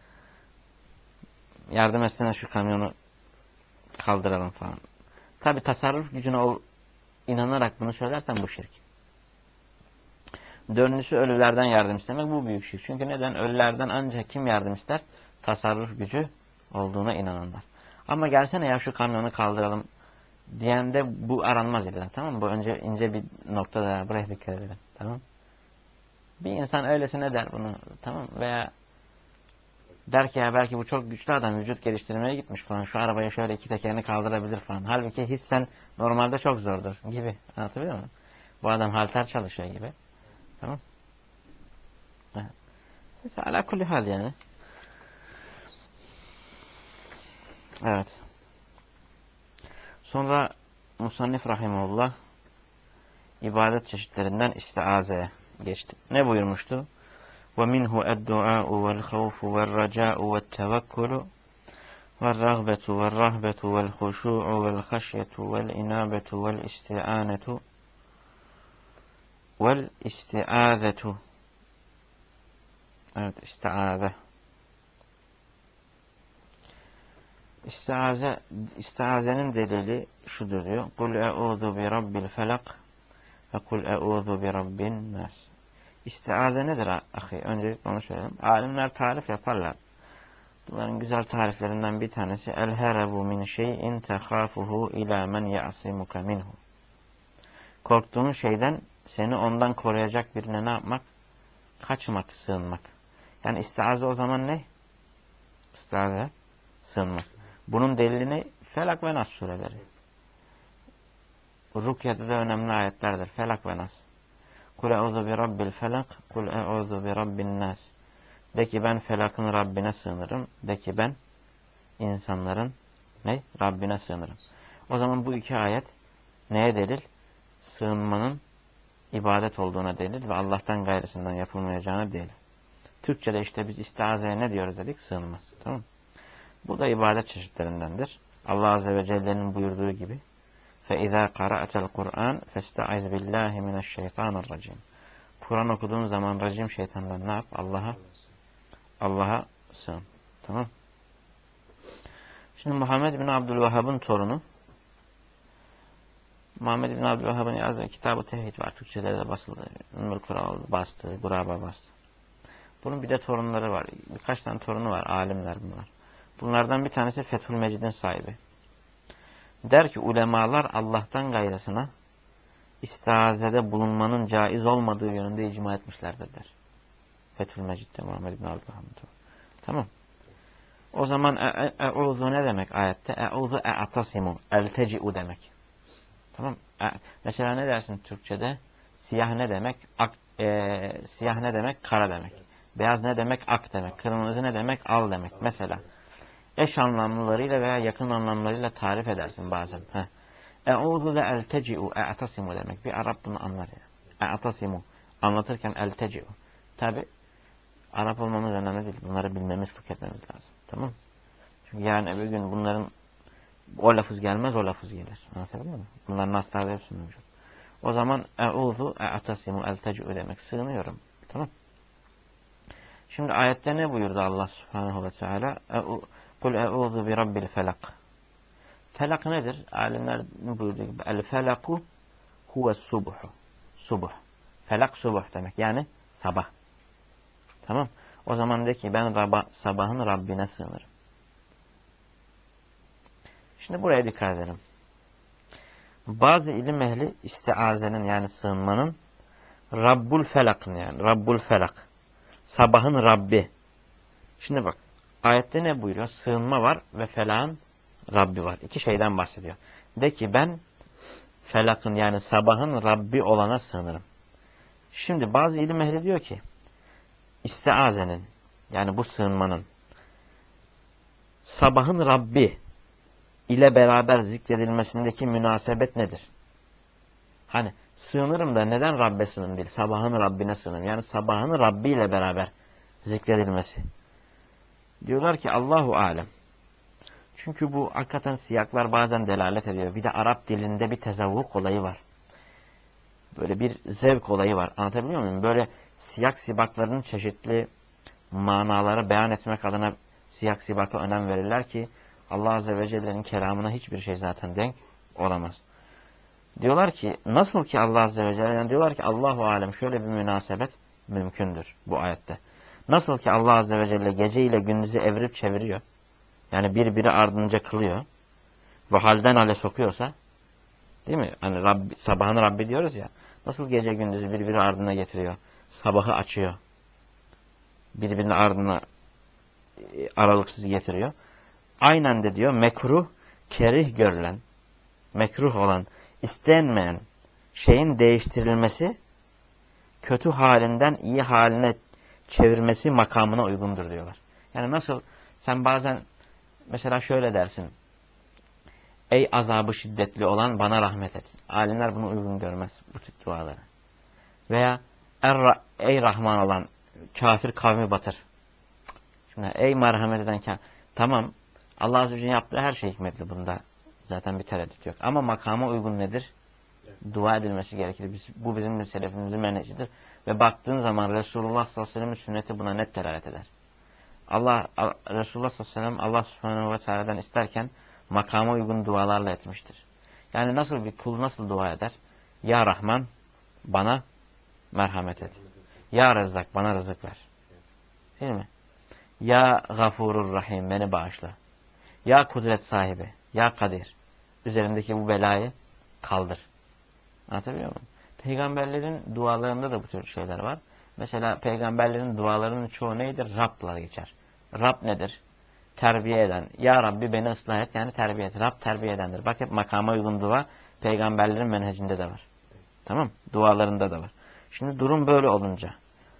Yardım etsene şu kamyonu kaldıralım falan. Tabi tasarruf gücüne ol, inanarak bunu söylersen bu şirk. Dördüncüsü ölülerden yardım istemek. Bu büyük şirk. Çünkü neden? Ölülerden ancak kim yardım ister? Tasarruf gücü olduğuna inananlar. Ama gelsene ya şu kamyonu kaldıralım diyende bu aranmaz illa. Tamam mı? Bu önce ince bir noktada buraya dikkat edelim. Tamam. Bir insan öylesine der bunu. Tamam. Veya der ki ya belki bu çok güçlü adam vücut geliştirmeye gitmiş falan. Şu arabaya şöyle iki tekerini kaldırabilir falan. Halbuki hissen normalde çok zordur gibi. Anlatabiliyor muyum? Bu adam halter çalışıyor gibi. Tamam. Evet. Ala kulli hal yani. Evet. Sonra Musannif Rahimullah ibadet çeşitlerinden istiazeye geçti. Ne buyurmuştu? وَمِنْهُ الدُّعَاءُ وَالْخَوْفُ وَالرَّجَاءُ وَالتَّوَكُّلُ وَالرَّغْبَةُ وَالرَّهْبَةُ وَالْخُشُوعُ وَالْخَشْيَةُ وَالْإِنَابَةُ وَالْإِسْتِعَانَةُ وَالْإِسْتِعَاذَةُ. Evet, istiaze. İstiaze, istiazenin delili şudur diyor. قُلْ اَعُوذُ بِرَبِّ الْفَلَقِ وَقُلْ اَعُوذُ بِرَبِّ النَّاسِ. İstiaze nedir ahi? Öncelikle onu söyleyeyim. Alimler tarif yaparlar. Bunların güzel tariflerinden bir tanesi el-herebu min şey'in tehâfuhu ilâ men ya'simuke minhu. Korktuğun şeyden seni ondan koruyacak birine ne yapmak? Kaçmak, sığınmak. Yani istiaze o zaman ne? İstiaze, sığınmak. Bunun delili Felak ve Nas sureleri. Rukya'da da önemli ayetlerdir. Felak ve Nas. Kul e'udhu bi rabbil felak, kul e'udhu bi rabbin nas. De ki ben felakın Rabbine sığınırım. De ki ben insanların ne? Rabbine sığınırım. O zaman bu iki ayet neye delil? Sığınmanın ibadet olduğuna delil ve Allah'tan gayrısından yapılmayacağına delil. Türkçe'de işte biz istiazeye ne diyoruz dedik? Sığınma. Tamam. Bu da ibadet çeşitlerindendir. Allah Azze ve Celle'nin buyurduğu gibi فَاِذَا قَرَأْتَ الْقُرْآنِ فَاسْتَعِذْ بِاللّٰهِ مِنَ الشَّيْطَانِ الرَّجِيمِ. Kur'an okuduğun zaman racim şeytandan ne yap? Allah'a Allah'a sığın. Tamam. Şimdi Muhammed bin Abdülvehhab'ın torunu Muhammed bin Abdülvehhab'ın yazdığı kitabı Tevhid var. Türkçe'de de basıldı. Ümmül Kural bastı. Guraba bastı. Bunun bir de torunları var. Birkaç tane torunu var. Alimler bunlar. Bunlardan bir tanesi Fethül Mecid'in sahibi. Der ki ulemalar Allah'tan gayrısına istiazede bulunmanın caiz olmadığı yönünde icma etmişlerdir der. Fethül Mecid'de Muhammed bin Abdülvehhab'ın torunu. Tamam. O zaman e'udhu ne demek ayette? E'udhu e'atasimu. Elteci'u demek. Tamam. E, mesela ne dersin Türkçe'de? Siyah ne demek? Ak, e, siyah ne demek? Kara demek. Beyaz ne demek? Ak demek. Kırmızı ne demek? Al demek. Mesela eş anlamlılarıyla veya yakın anlamlarıyla tarif edersin bazen. E'udhu ve elteci'u. E'atasimu demek. Bir Arap bunu anlar ya. E'atasimu. Anlatırken elteci'u. Tabi Arap olmamız önemli değil. Bunları bilmemiz, tüketmemiz lazım. Tamam. Çünkü yarın öbür gün bunların o lafız gelmez, o lafız gelir. Anlatabiliyor muyum? Bunların astarda hepsi mevcut. O zaman e'udhu e'atasimu elteci'u demek. Sığınıyorum. Tamam. Şimdi ayette ne buyurdu Allah Subhanahu ve Teala? Kul e'udhu bi rabbil felak. Felak nedir? Alimler buyurduğu gibi el felaku huve subuhu. Subuh. Felak subuh demek. Yani sabah. Tamam. O zaman de ki ben Rabba, sabahın Rabbine sığınırım. Şimdi buraya dikkat edelim. Bazı ilim ehli istiazenin yani sığınmanın Rabbul Felak'ın yani Rabbul Felak. Sabahın Rabbi. Şimdi bak ayette ne buyuruyor? Sığınma var ve felakın Rabbi var. İki şeyden bahsediyor. De ki ben felakın yani sabahın Rabbi olana sığınırım. Şimdi bazı ilim ehli diyor ki istiazenin yani bu sığınmanın sabahın Rabbi ile beraber zikredilmesindeki münasebet nedir? Hani sığınırım da neden Rabbe sığınırım değil, sabahın Rabbine sığınırım. Yani sabahın Rabbi ile beraber zikredilmesi. Diyorlar ki Allahu alem. Çünkü bu hakikaten siyaklar bazen delalet ediyor. Bir de Arap dilinde bir tezavvuk olayı var. Böyle bir zevk olayı var. Anlatabiliyor muyum? Böyle siyak sibaklarının çeşitli manaları beyan etmek adına siyak sibaka önem verirler ki Allah Azze ve Celle'nin kelamına hiçbir şey zaten denk olamaz. Diyorlar ki nasıl ki Allah Azze ve Celle yani diyorlar ki Allahu alem şöyle bir münasebet mümkündür bu ayette. Nasıl ki Allah Azze ve Celle gece ile gündüzü evirip çeviriyor. Yani birbiri ardınca kılıyor. Ve halden hale sokuyorsa değil mi? Hani Rabbi, sabahın Rabbi diyoruz ya. Nasıl gece gündüzü birbiri ardına getiriyor. Sabahı açıyor. Birbirinin ardına aralıksız getiriyor. Aynen de diyor mekruh, kerih görülen, mekruh olan, istenmeyen şeyin değiştirilmesi, kötü halinden iyi haline çevirmesi makamına uygundur diyorlar. Yani nasıl sen bazen mesela şöyle dersin. Ey azabı şiddetli olan bana rahmet et. Alimler bunu uygun görmez bu tip duaları. Veya er, ey Rahman olan kafir kavmi batır. Şimdi ey merhamet eden kafir. Tamam Allah Azze ve Celle'nin yaptığı her şey hikmetli bunda. Zaten bir tereddüt yok. Ama makama uygun nedir? Evet. Dua edilmesi gerekir. Biz, bu bizim selefimizin menhecidir. Ve baktığın zaman Resulullah sallallahu aleyhi ve sellem'in sünneti buna net delalet eder. Allah Resulullah sallallahu aleyhi ve sellem Allah subhanahu ve teala'dan isterken makama uygun dualarla etmiştir. Yani nasıl bir kul nasıl dua eder? Ya Rahman bana merhamet et. Ya Rezzak bana rızık ver. Değil mi? Ya Gafurur Rahim beni bağışla. Ya Kudret sahibi. Ya Kadir. Üzerimdeki bu belayı kaldır. Anlatabiliyor muyum? Peygamberlerin dualarında da bu tür şeyler var. Mesela peygamberlerin dualarının çoğu neydir? Rab'la geçer. Rab nedir? Terbiye eden. Ya Rabbi beni ıslah et. Yani terbiye et. Rab terbiye edendir. Bak hep makama uygun dua peygamberlerin menhecinde de var. Tamam. Dualarında da var. Şimdi durum böyle olunca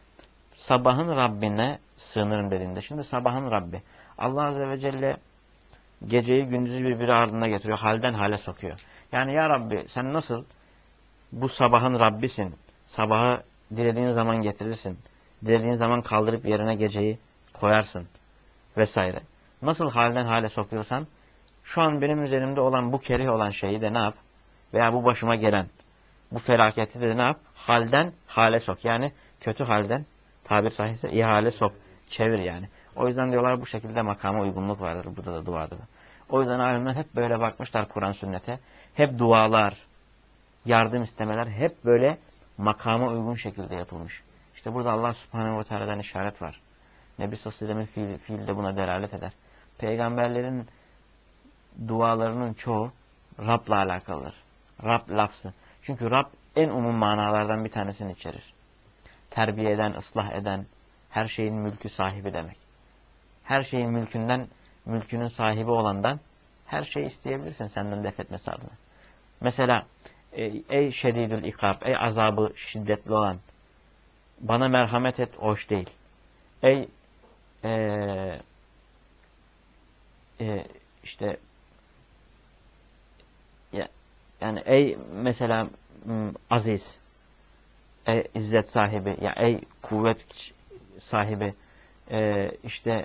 sabahın Rabbine sığınırım dediğinde. Şimdi sabahın Rabbi. Allah Azze ve Celle geceyi gündüzü birbiri ardına getiriyor. Halden hale sokuyor. Yani ya Rabbi sen nasıl bu sabahın Rabbisin. Sabahı dilediğin zaman getirirsin. Dilediğin zaman kaldırıp yerine geceyi koyarsın. Vesaire. Nasıl halden hale sokuyorsan şu an benim üzerimde olan bu kerih olan şeyi de ne yap? Veya bu başıma gelen bu felaketi de ne yap? Halden hale sok. Yani kötü halden tabir sahihse iyi hale sok. Çevir yani. O yüzden diyorlar bu şekilde makama uygunluk vardır. Burada da duada da. O yüzden alimler hep böyle bakmışlar Kur'an sünnete. Hep dualar, yardım istemeler hep böyle makama uygun şekilde yapılmış. İşte burada Allah subhanehu ve teala'dan işaret var. Nebi sallallahu aleyhi ve sellem'in fiil, fiil de buna delalet eder. Peygamberlerin dualarının çoğu Rab'la alakalıdır. Rab lafzı. Çünkü Rab en umum manalardan bir tanesini içerir. Terbiye eden, ıslah eden, her şeyin mülkü sahibi demek. Her şeyin mülkünden, mülkünün sahibi olandan her şeyi isteyebilirsin senden def etmesi adına. Mesela ey, ey şedidül ikab, ey azabı şiddetli olan bana merhamet et, hoş değil. Ey ee, e, işte ya, yani ey mesela m, aziz, ey izzet sahibi, ya ey kuvvet sahibi, e, işte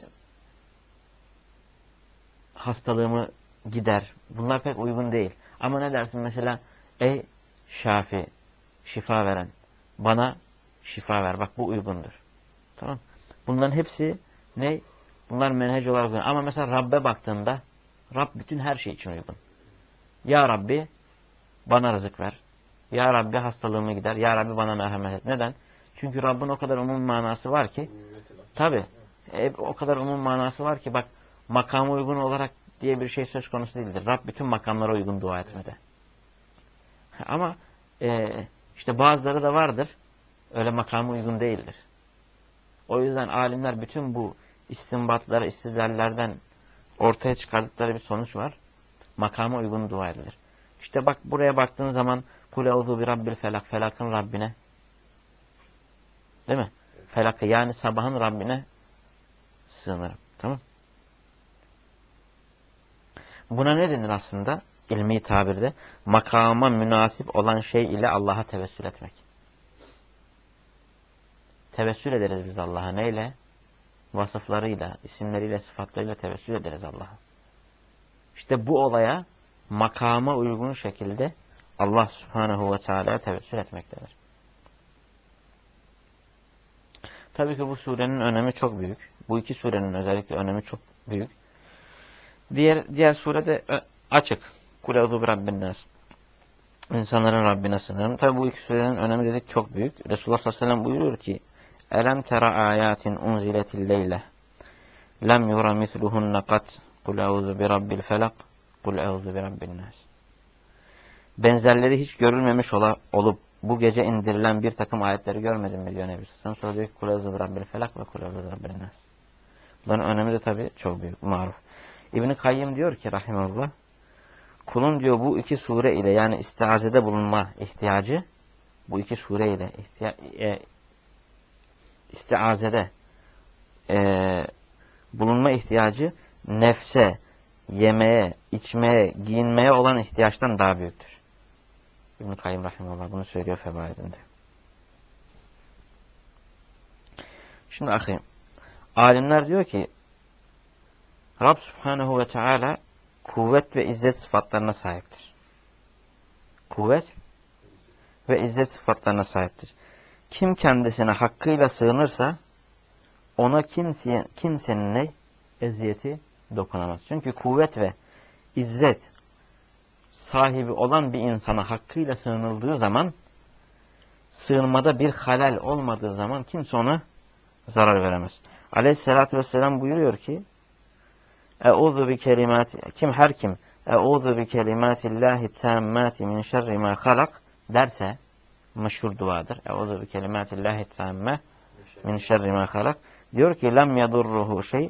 hastalığımı gider. Bunlar pek uygun değil. Ama ne dersin mesela ey şafi, şifa veren, bana şifa ver. Bak bu uygundur. Tamam. Bunların hepsi ne? Bunlar menhec olarak uygun. Ama mesela Rabbe baktığında Rab bütün her şey için uygun. Ya Rabbi bana rızık ver. Ya Rabbi hastalığımı gider. Ya Rabbi bana merhamet et. Neden? Çünkü Rabbin o kadar umum manası var ki tabi o kadar umum manası var ki bak makama uygun olarak diye bir şey söz konusu değildir. Rab bütün makamlara uygun dua etmede. Ama e, işte bazıları da vardır. Öyle makama uygun değildir. O yüzden alimler bütün bu istinbatları, istidlallerden ortaya çıkardıkları bir sonuç var. Makama uygun dua edilir. İşte bak buraya baktığın zaman Kul euzu bi rabbil felak. Felakın Rabbine. Değil mi? Felakı yani sabahın Rabbine sığınırım. Tamam. Buna ne denir aslında? İlmi tabirde. Makama münasip olan şey ile Allah'a tevessül etmek. Tevessül ederiz biz Allah'a. Neyle? Vasıflarıyla, isimleriyle, sıfatlarıyla tevessül ederiz Allah'a. İşte bu olaya makama uygun şekilde Allah Subhanahu ve Teala'ya tevessül etmektedir. Tabii ki bu surenin önemi çok büyük. Bu iki surenin özellikle önemi çok büyük. Diğer diğer surede açık. Kul euzu bi rabbin nas. İnsanların Rabbine sığınırım. Tabii bu iki surenin önemi dedik çok büyük. Resulullah sallallahu aleyhi ve sellem buyuruyor ki Elem tera ayatin unziletil leyle lem yura misluhunne kat kul euzu bi rabbil felak kul euzu bi rabbin nas. Benzerleri hiç görülmemiş ola, olup bu gece indirilen bir takım ayetleri görmedin mi diyor Nebi Sallallahu sonra diyor ki kul euzu bi rabbil felak ve kul euzu bi rabbin nas. Bunların önemi de tabii çok büyük, maruf. İbn-i Kayyim diyor ki rahimahullah kulun diyor bu iki sure ile yani istiazede bulunma ihtiyacı bu iki sure ile ihtiya e, istiazede e, bulunma ihtiyacı nefse, yemeye, içmeye, giyinmeye olan ihtiyaçtan daha büyüktür. İbn-i Kayyim rahimahullah bunu söylüyor fevaidinde. Şimdi akıyım. Alimler diyor ki Rab Subhanahu ve Teala kuvvet ve izzet sıfatlarına sahiptir. Kuvvet ve izzet sıfatlarına sahiptir. Kim kendisine hakkıyla sığınırsa ona kimseye, kimsenin ne? Eziyeti dokunamaz. Çünkü kuvvet ve izzet sahibi olan bir insana hakkıyla sığınıldığı zaman sığınmada bir halal olmadığı zaman kimse ona zarar veremez. Aleyhissalatü vesselam buyuruyor ki Eûzu bi kelimati kim her kim Eûzu bi kelimatillahi tammati min şerri ma halak derse meşhur duadır. Eûzu bi kelimatillahi tamme min şerri ma halak diyor ki lem yadurruhu şey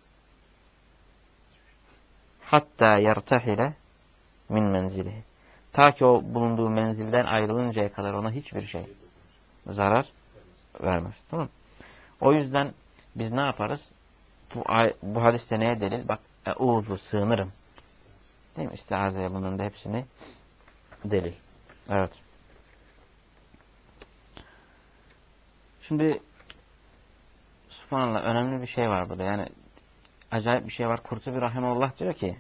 hatta yertahile min menzilihi. Ta ki o bulunduğu menzilden ayrılıncaya kadar ona hiçbir şey zarar vermez. Tamam. O yüzden biz ne yaparız? Bu, bu hadiste neye delil? Bak, eûzu sığınırım. Değil mi? İstiazeye bunun da hepsini delil. Evet. Şimdi subhanallah önemli bir şey var burada. Yani acayip bir şey var. Kurtubi rahimahullah diyor ki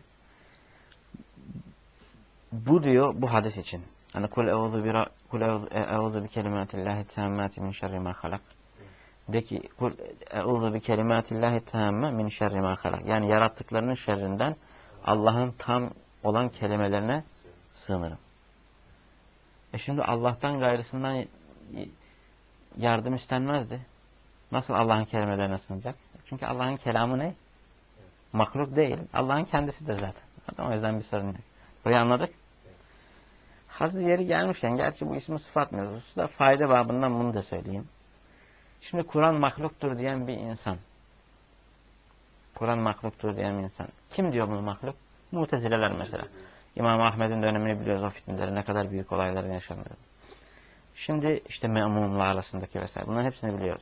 bu diyor bu hadis için. Hani kul eûzu bi kul eûzu bi kelimatillahi tammati min şerri ma halak. De ki kul eûzu bi kelimatillahi tamme min şerri ma halak. Yani yarattıklarının şerrinden Allah'ın tam olan kelimelerine sığınırım. E şimdi Allah'tan gayrısından yardım istenmezdi. Nasıl Allah'ın kelimelerine sığınacak? Çünkü Allah'ın kelamı ne? Mahluk değil. Allah'ın kendisidir zaten. O yüzden bir sorun yok. Burayı anladık. Hazır yeri gelmişken, gerçi bu ismi sıfat mevzusu da fayda babından bunu da söyleyeyim. Şimdi Kur'an mahluktur diyen bir insan. Kur'an mahluktur diyen bir insan. Kim diyor bunu mahluk? Mutezileler mesela. İmam Ahmed'in dönemini biliyoruz, o fitneleri ne kadar büyük olayların yaşanıyor. Şimdi işte me'munla arasındaki vesaire. Bunların hepsini biliyoruz.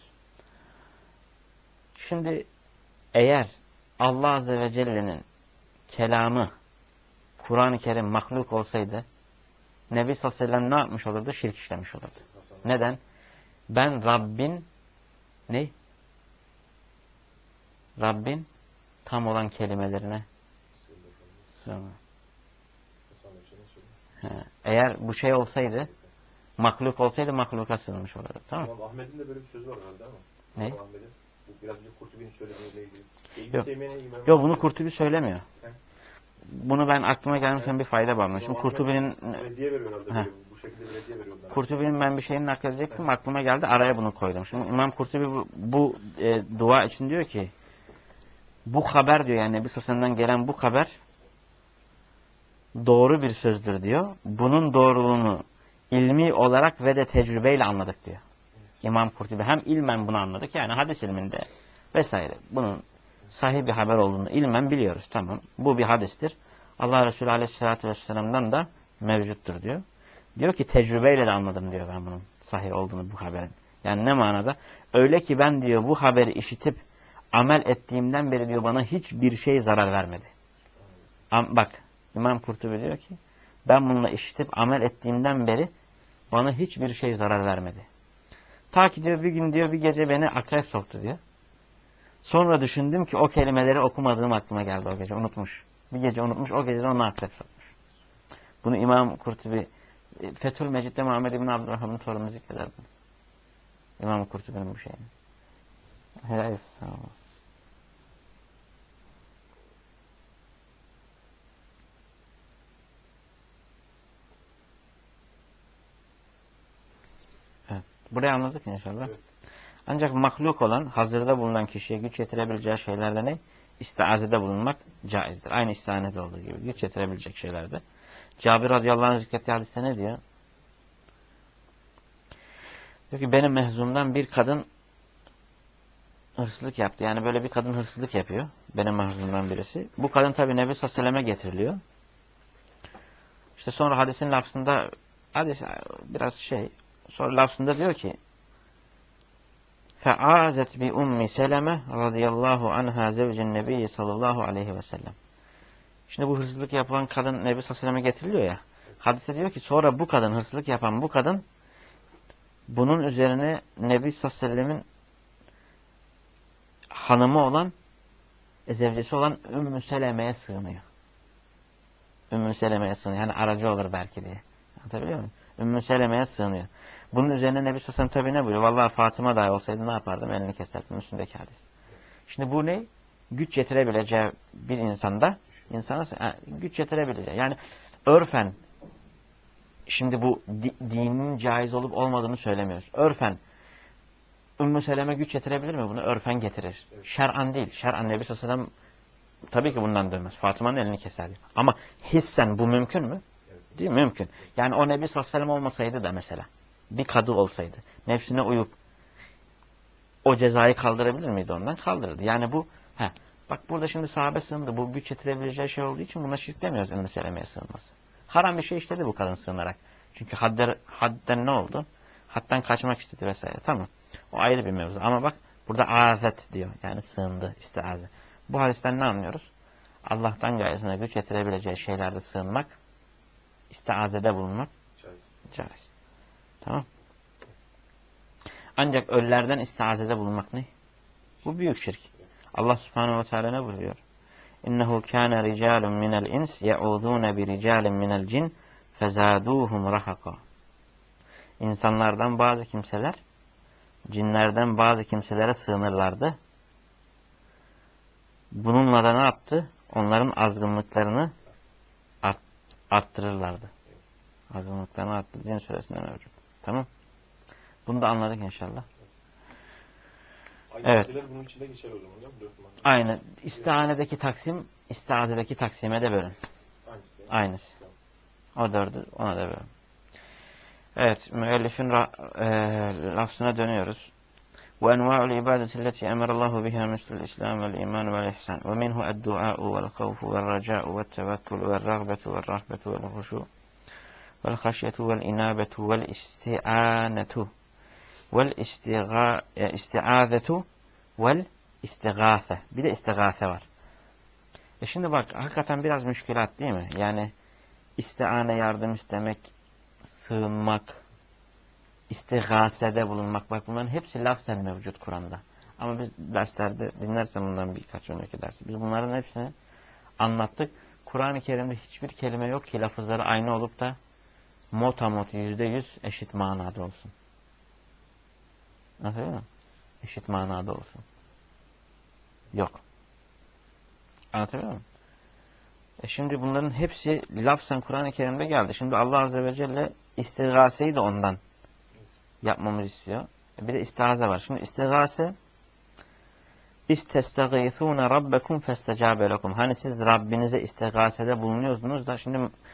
Şimdi eğer Allah Azze ve Celle'nin kelamı Kur'an-ı Kerim mahluk olsaydı Nebi sallallahu aleyhi ve sellem ne yapmış olurdu? Şirk işlemiş olurdu. Neden? Ben Rabbin ne? Rabbin tam olan kelimelerine sığınırım. Eğer bu şey olsaydı mahluk olsaydı mahluka sığınmış olurdu. Tamam mı? Ahmet'in de böyle bir sözü var herhalde ama. Ne? Ahmet'in biraz önce Kurtubi'nin söylediğiyle ilgili. Yok. Yok bunu Kurtubi söylemiyor. He. Bunu ben aklıma gelmişken bir fayda bağladım. Şimdi Kurtubi'nin Kurtubi'nin ben bir şeyini nakledecektim. Aklıma geldi. Araya bunu koydum. Şimdi İmam Kurtubi bu, bu e, dua için diyor ki bu haber diyor yani Nebi Sallallahu gelen bu haber doğru bir sözdür diyor. Bunun doğruluğunu ilmi olarak ve de tecrübeyle anladık diyor. İmam Kurtubi hem ilmen bunu anladık, yani hadis ilminde vesaire bunun sahih bir haber olduğunu ilmen biliyoruz. Tamam, bu bir hadistir. Allah Resulü Aleyhisselatü Vesselam'dan da mevcuttur diyor. Diyor ki tecrübeyle de anladım diyor ben bunun sahih olduğunu, bu haberin. Yani ne manada? Öyle ki ben diyor bu haberi işitip amel ettiğimden beri diyor bana hiçbir şey zarar vermedi. Am bak İmam Kurtubi diyor ki ben bununla işitip amel ettiğimden beri bana hiçbir şey zarar vermedi. Ta ki diyor bir gün diyor bir gece beni akrep soktu diyor. Sonra düşündüm ki o kelimeleri okumadığım aklıma geldi o gece. Unutmuş. Bir gece unutmuş. O gece de ona akrep sokmuş. Bunu İmam Kurtubi Fethül Mecid'de Muhammed İbn Abdülrahman'ın torunu zikreder. İmam Kurtubi'nin bu şeyini. Helal olsun. Evet. Burayı anladık inşallah. Evet. Ancak mahluk olan, hazırda bulunan kişiye güç yetirebileceği şeylerde ne? İstiazede bulunmak caizdir. Aynı istihanede olduğu gibi güç yetirebilecek şeylerde. Cabir radıyallahu anh zikrettiği hadiste ne diyor? Diyor ki benim mehzumdan bir kadın hırsızlık yaptı. Yani böyle bir kadın hırsızlık yapıyor. Benim mehzumdan birisi. Bu kadın tabi Nebi sallallahu aleyhi ve selleme getiriliyor. İşte sonra hadisin lafzında hadis biraz şey, sonra lafzında diyor ki fe'azet bi ummi Seleme radıyallahu anha zevcin nebi sallallahu aleyhi ve sellem. Şimdi bu hırsızlık yapan kadın Nebi sallallahu aleyhi ve selleme getiriliyor ya. Hadise diyor ki sonra bu kadın, hırsızlık yapan bu kadın bunun üzerine Nebi sallallahu aleyhi ve sellemin hanımı olan, zevcesi olan Ümmü Seleme'ye sığınıyor. Ümmü Seleme'ye sığınıyor. Yani aracı olur belki diye. Anlatabiliyor muyum? Ümmü Seleme'ye sığınıyor. Bunun üzerine Nebi sallallahu aleyhi ve sellem tabi ne buyuruyor? Vallahi Fatıma dahi olsaydı ne yapardım? Elini keserdim. Üstündeki hadis. Şimdi bu ne? Güç yetirebileceği bir insanda insana yani güç yetirebileceği. Yani örfen şimdi bu di, dinin caiz olup olmadığını söylemiyoruz. Örfen Ümmü Seleme güç getirebilir mi? Bunu örfen getirir. Evet. Şer'an değil. Şer'an Nebi sallallahu aleyhi ve sellem tabii ki bundan dönmez. Fatıma'nın elini keser. Ama hissen bu mümkün mü? Evet. Değil mi? Mümkün. Yani o Nebi sallallahu aleyhi ve sellem olmasaydı da mesela bir kadı olsaydı nefsine uyup o cezayı kaldırabilir miydi ondan? Kaldırırdı. Yani bu heh, bak burada şimdi sahabe sığındı. Bu güç yetirebileceği şey olduğu için buna şirk demiyoruz Ümmü Seleme'ye sığınması. Haram bir şey işledi bu kadın sığınarak. Çünkü hadden, hadden ne oldu? Hadden kaçmak istedi vesaire. Tamam. O ayrı bir mevzu. Ama bak burada azet diyor. Yani sığındı, istiaze. Bu hadisten ne anlıyoruz? Allah'tan gayesine güç yetirebileceği şeylerde sığınmak, istiazede bulunmak caiz. Tamam. Ancak ölülerden istiazede bulunmak ne? Bu büyük şirk. Allah subhanehu ve teala ne buyuruyor? İnnehu kâne ricâlun minel ins ye'ûzûne bi ricâlin minel cin fezâdûhum rahaka. İnsanlardan bazı kimseler cinlerden bazı kimselere sığınırlardı. Bununla da ne yaptı? Onların azgınlıklarını art, arttırırlardı. Azgınlıklarını arttırdı. Cin suresinde mevcut. Tamam. Bunu da anladık inşallah. Evet. Bunun içinde geçer o zaman, değil mi? Aynı. İstihanedeki taksim, istihazedeki taksime de bölün. Aynısı. O dördü ona da bölün. Evet. Müellifin e, lafzına dönüyoruz. وأنواع العبادة التي أمر الله بها مثل الإسلام والإيمان والإحسان ومنه الدعاء والخوف والرجاء والتوكل والرغبة والرهبة والخشوع والخشية والإنابة والاستعانة والاستعاذة والاستغاثة. Bir de istigase var. E şimdi bak hakikaten biraz müşkilat değil mi? Yani istiane, yardım istemek, sığınmak, istigasede bulunmak. Bak bunların hepsi lafzen mevcut Kur'an'da. Ama biz derslerde dinlersen bundan birkaç önceki dersi. Biz bunların hepsini anlattık. Kur'an-ı Kerim'de hiçbir kelime yok ki lafızları aynı olup da motamot yüzde yüz eşit manada olsun. Anladın mı? Eşit manada olsun. Yok. Anlatabiliyor muyum? E şimdi bunların hepsi lafzen Kur'an-ı Kerim'de geldi. Şimdi Allah Azze ve Celle istigaseyi de ondan yapmamızı istiyor. Bir de istiaze var. Şimdi istiaze İstestagîthûne rabbekum festecabe lekum. Hani siz Rabbinize istigasede bulunuyorsunuz da şimdi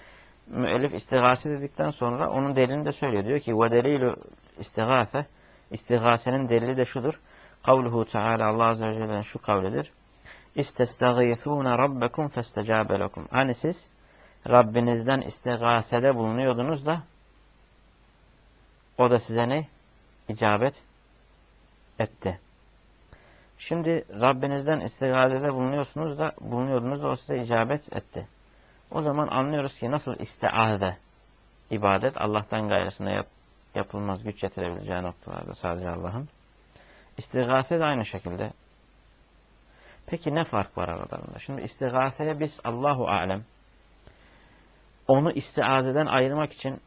müellif istigase dedikten sonra onun delilini de söylüyor. Diyor ki ve delilu istigase, istigasenin delili de şudur. Kavluhu Teala, Allah Azze ve Celle'nin şu kavlidir. İstestagîthûne rabbekum festecâbe lekum. Hani siz Rabbinizden istigasede bulunuyordunuz da o da size ne? İcabet etti. Şimdi Rabbinizden istigasede bulunuyorsunuz da bulunuyordunuz da o size icabet etti. O zaman anlıyoruz ki nasıl istiaze ibadet Allah'tan gayrısına yap, yapılmaz, güç yetirebileceği noktalarda sadece Allah'ın. İstigase de aynı şekilde. Peki ne fark var aralarında? Şimdi istigaseye biz Allahu alem onu istiazeden ayırmak için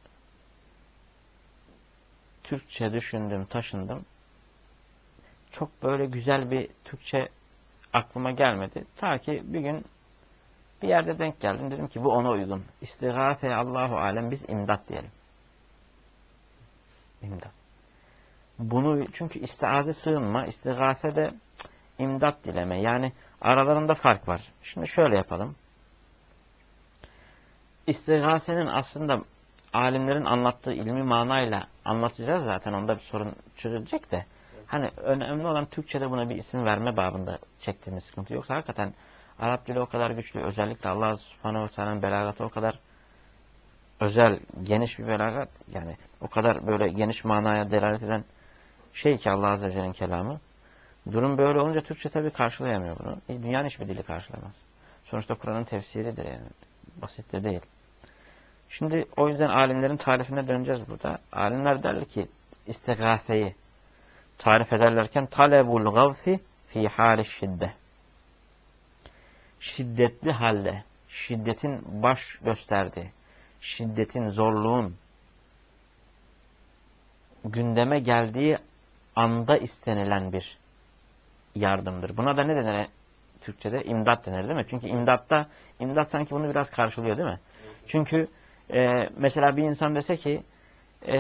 Türkçe düşündüm, taşındım. Çok böyle güzel bir Türkçe aklıma gelmedi. Ta ki bir gün bir yerde denk geldim. Dedim ki bu ona uygun. İstigaseye Allahu alem biz imdat diyelim. İmdat. Bunu çünkü istiaze sığınma, istigase de imdat dileme. Yani aralarında fark var. Şimdi şöyle yapalım. İstigasenin aslında alimlerin anlattığı ilmi manayla anlatacağız zaten. Onda bir sorun çözülecek de. Hani önemli olan Türkçe'de buna bir isim verme babında çektiğimiz sıkıntı. Yoksa hakikaten Arap dili o kadar güçlü. Özellikle Allah Subhanahu ve Teala'nın belagatı o kadar özel, geniş bir belagat. Yani o kadar böyle geniş manaya delalet eden şey ki Allah Azze ve Celle'nin kelamı. Durum böyle olunca Türkçe tabii karşılayamıyor bunu. E, dünyanın hiçbir dili karşılamaz. Sonuçta Kur'an'ın tefsiridir yani. Basit de değil. Şimdi o yüzden alimlerin tarifine döneceğiz burada. Alimler derler ki istigaseyi tarif ederlerken talebul gavsi fi hali şidde. Şiddetli halde, şiddetin baş gösterdiği, şiddetin, zorluğun gündeme geldiği anda istenilen bir yardımdır. Buna da ne denir Türkçe'de? İmdat denir değil mi? Çünkü imdatta, imdat sanki bunu biraz karşılıyor değil mi? Çünkü e, mesela bir insan dese ki e,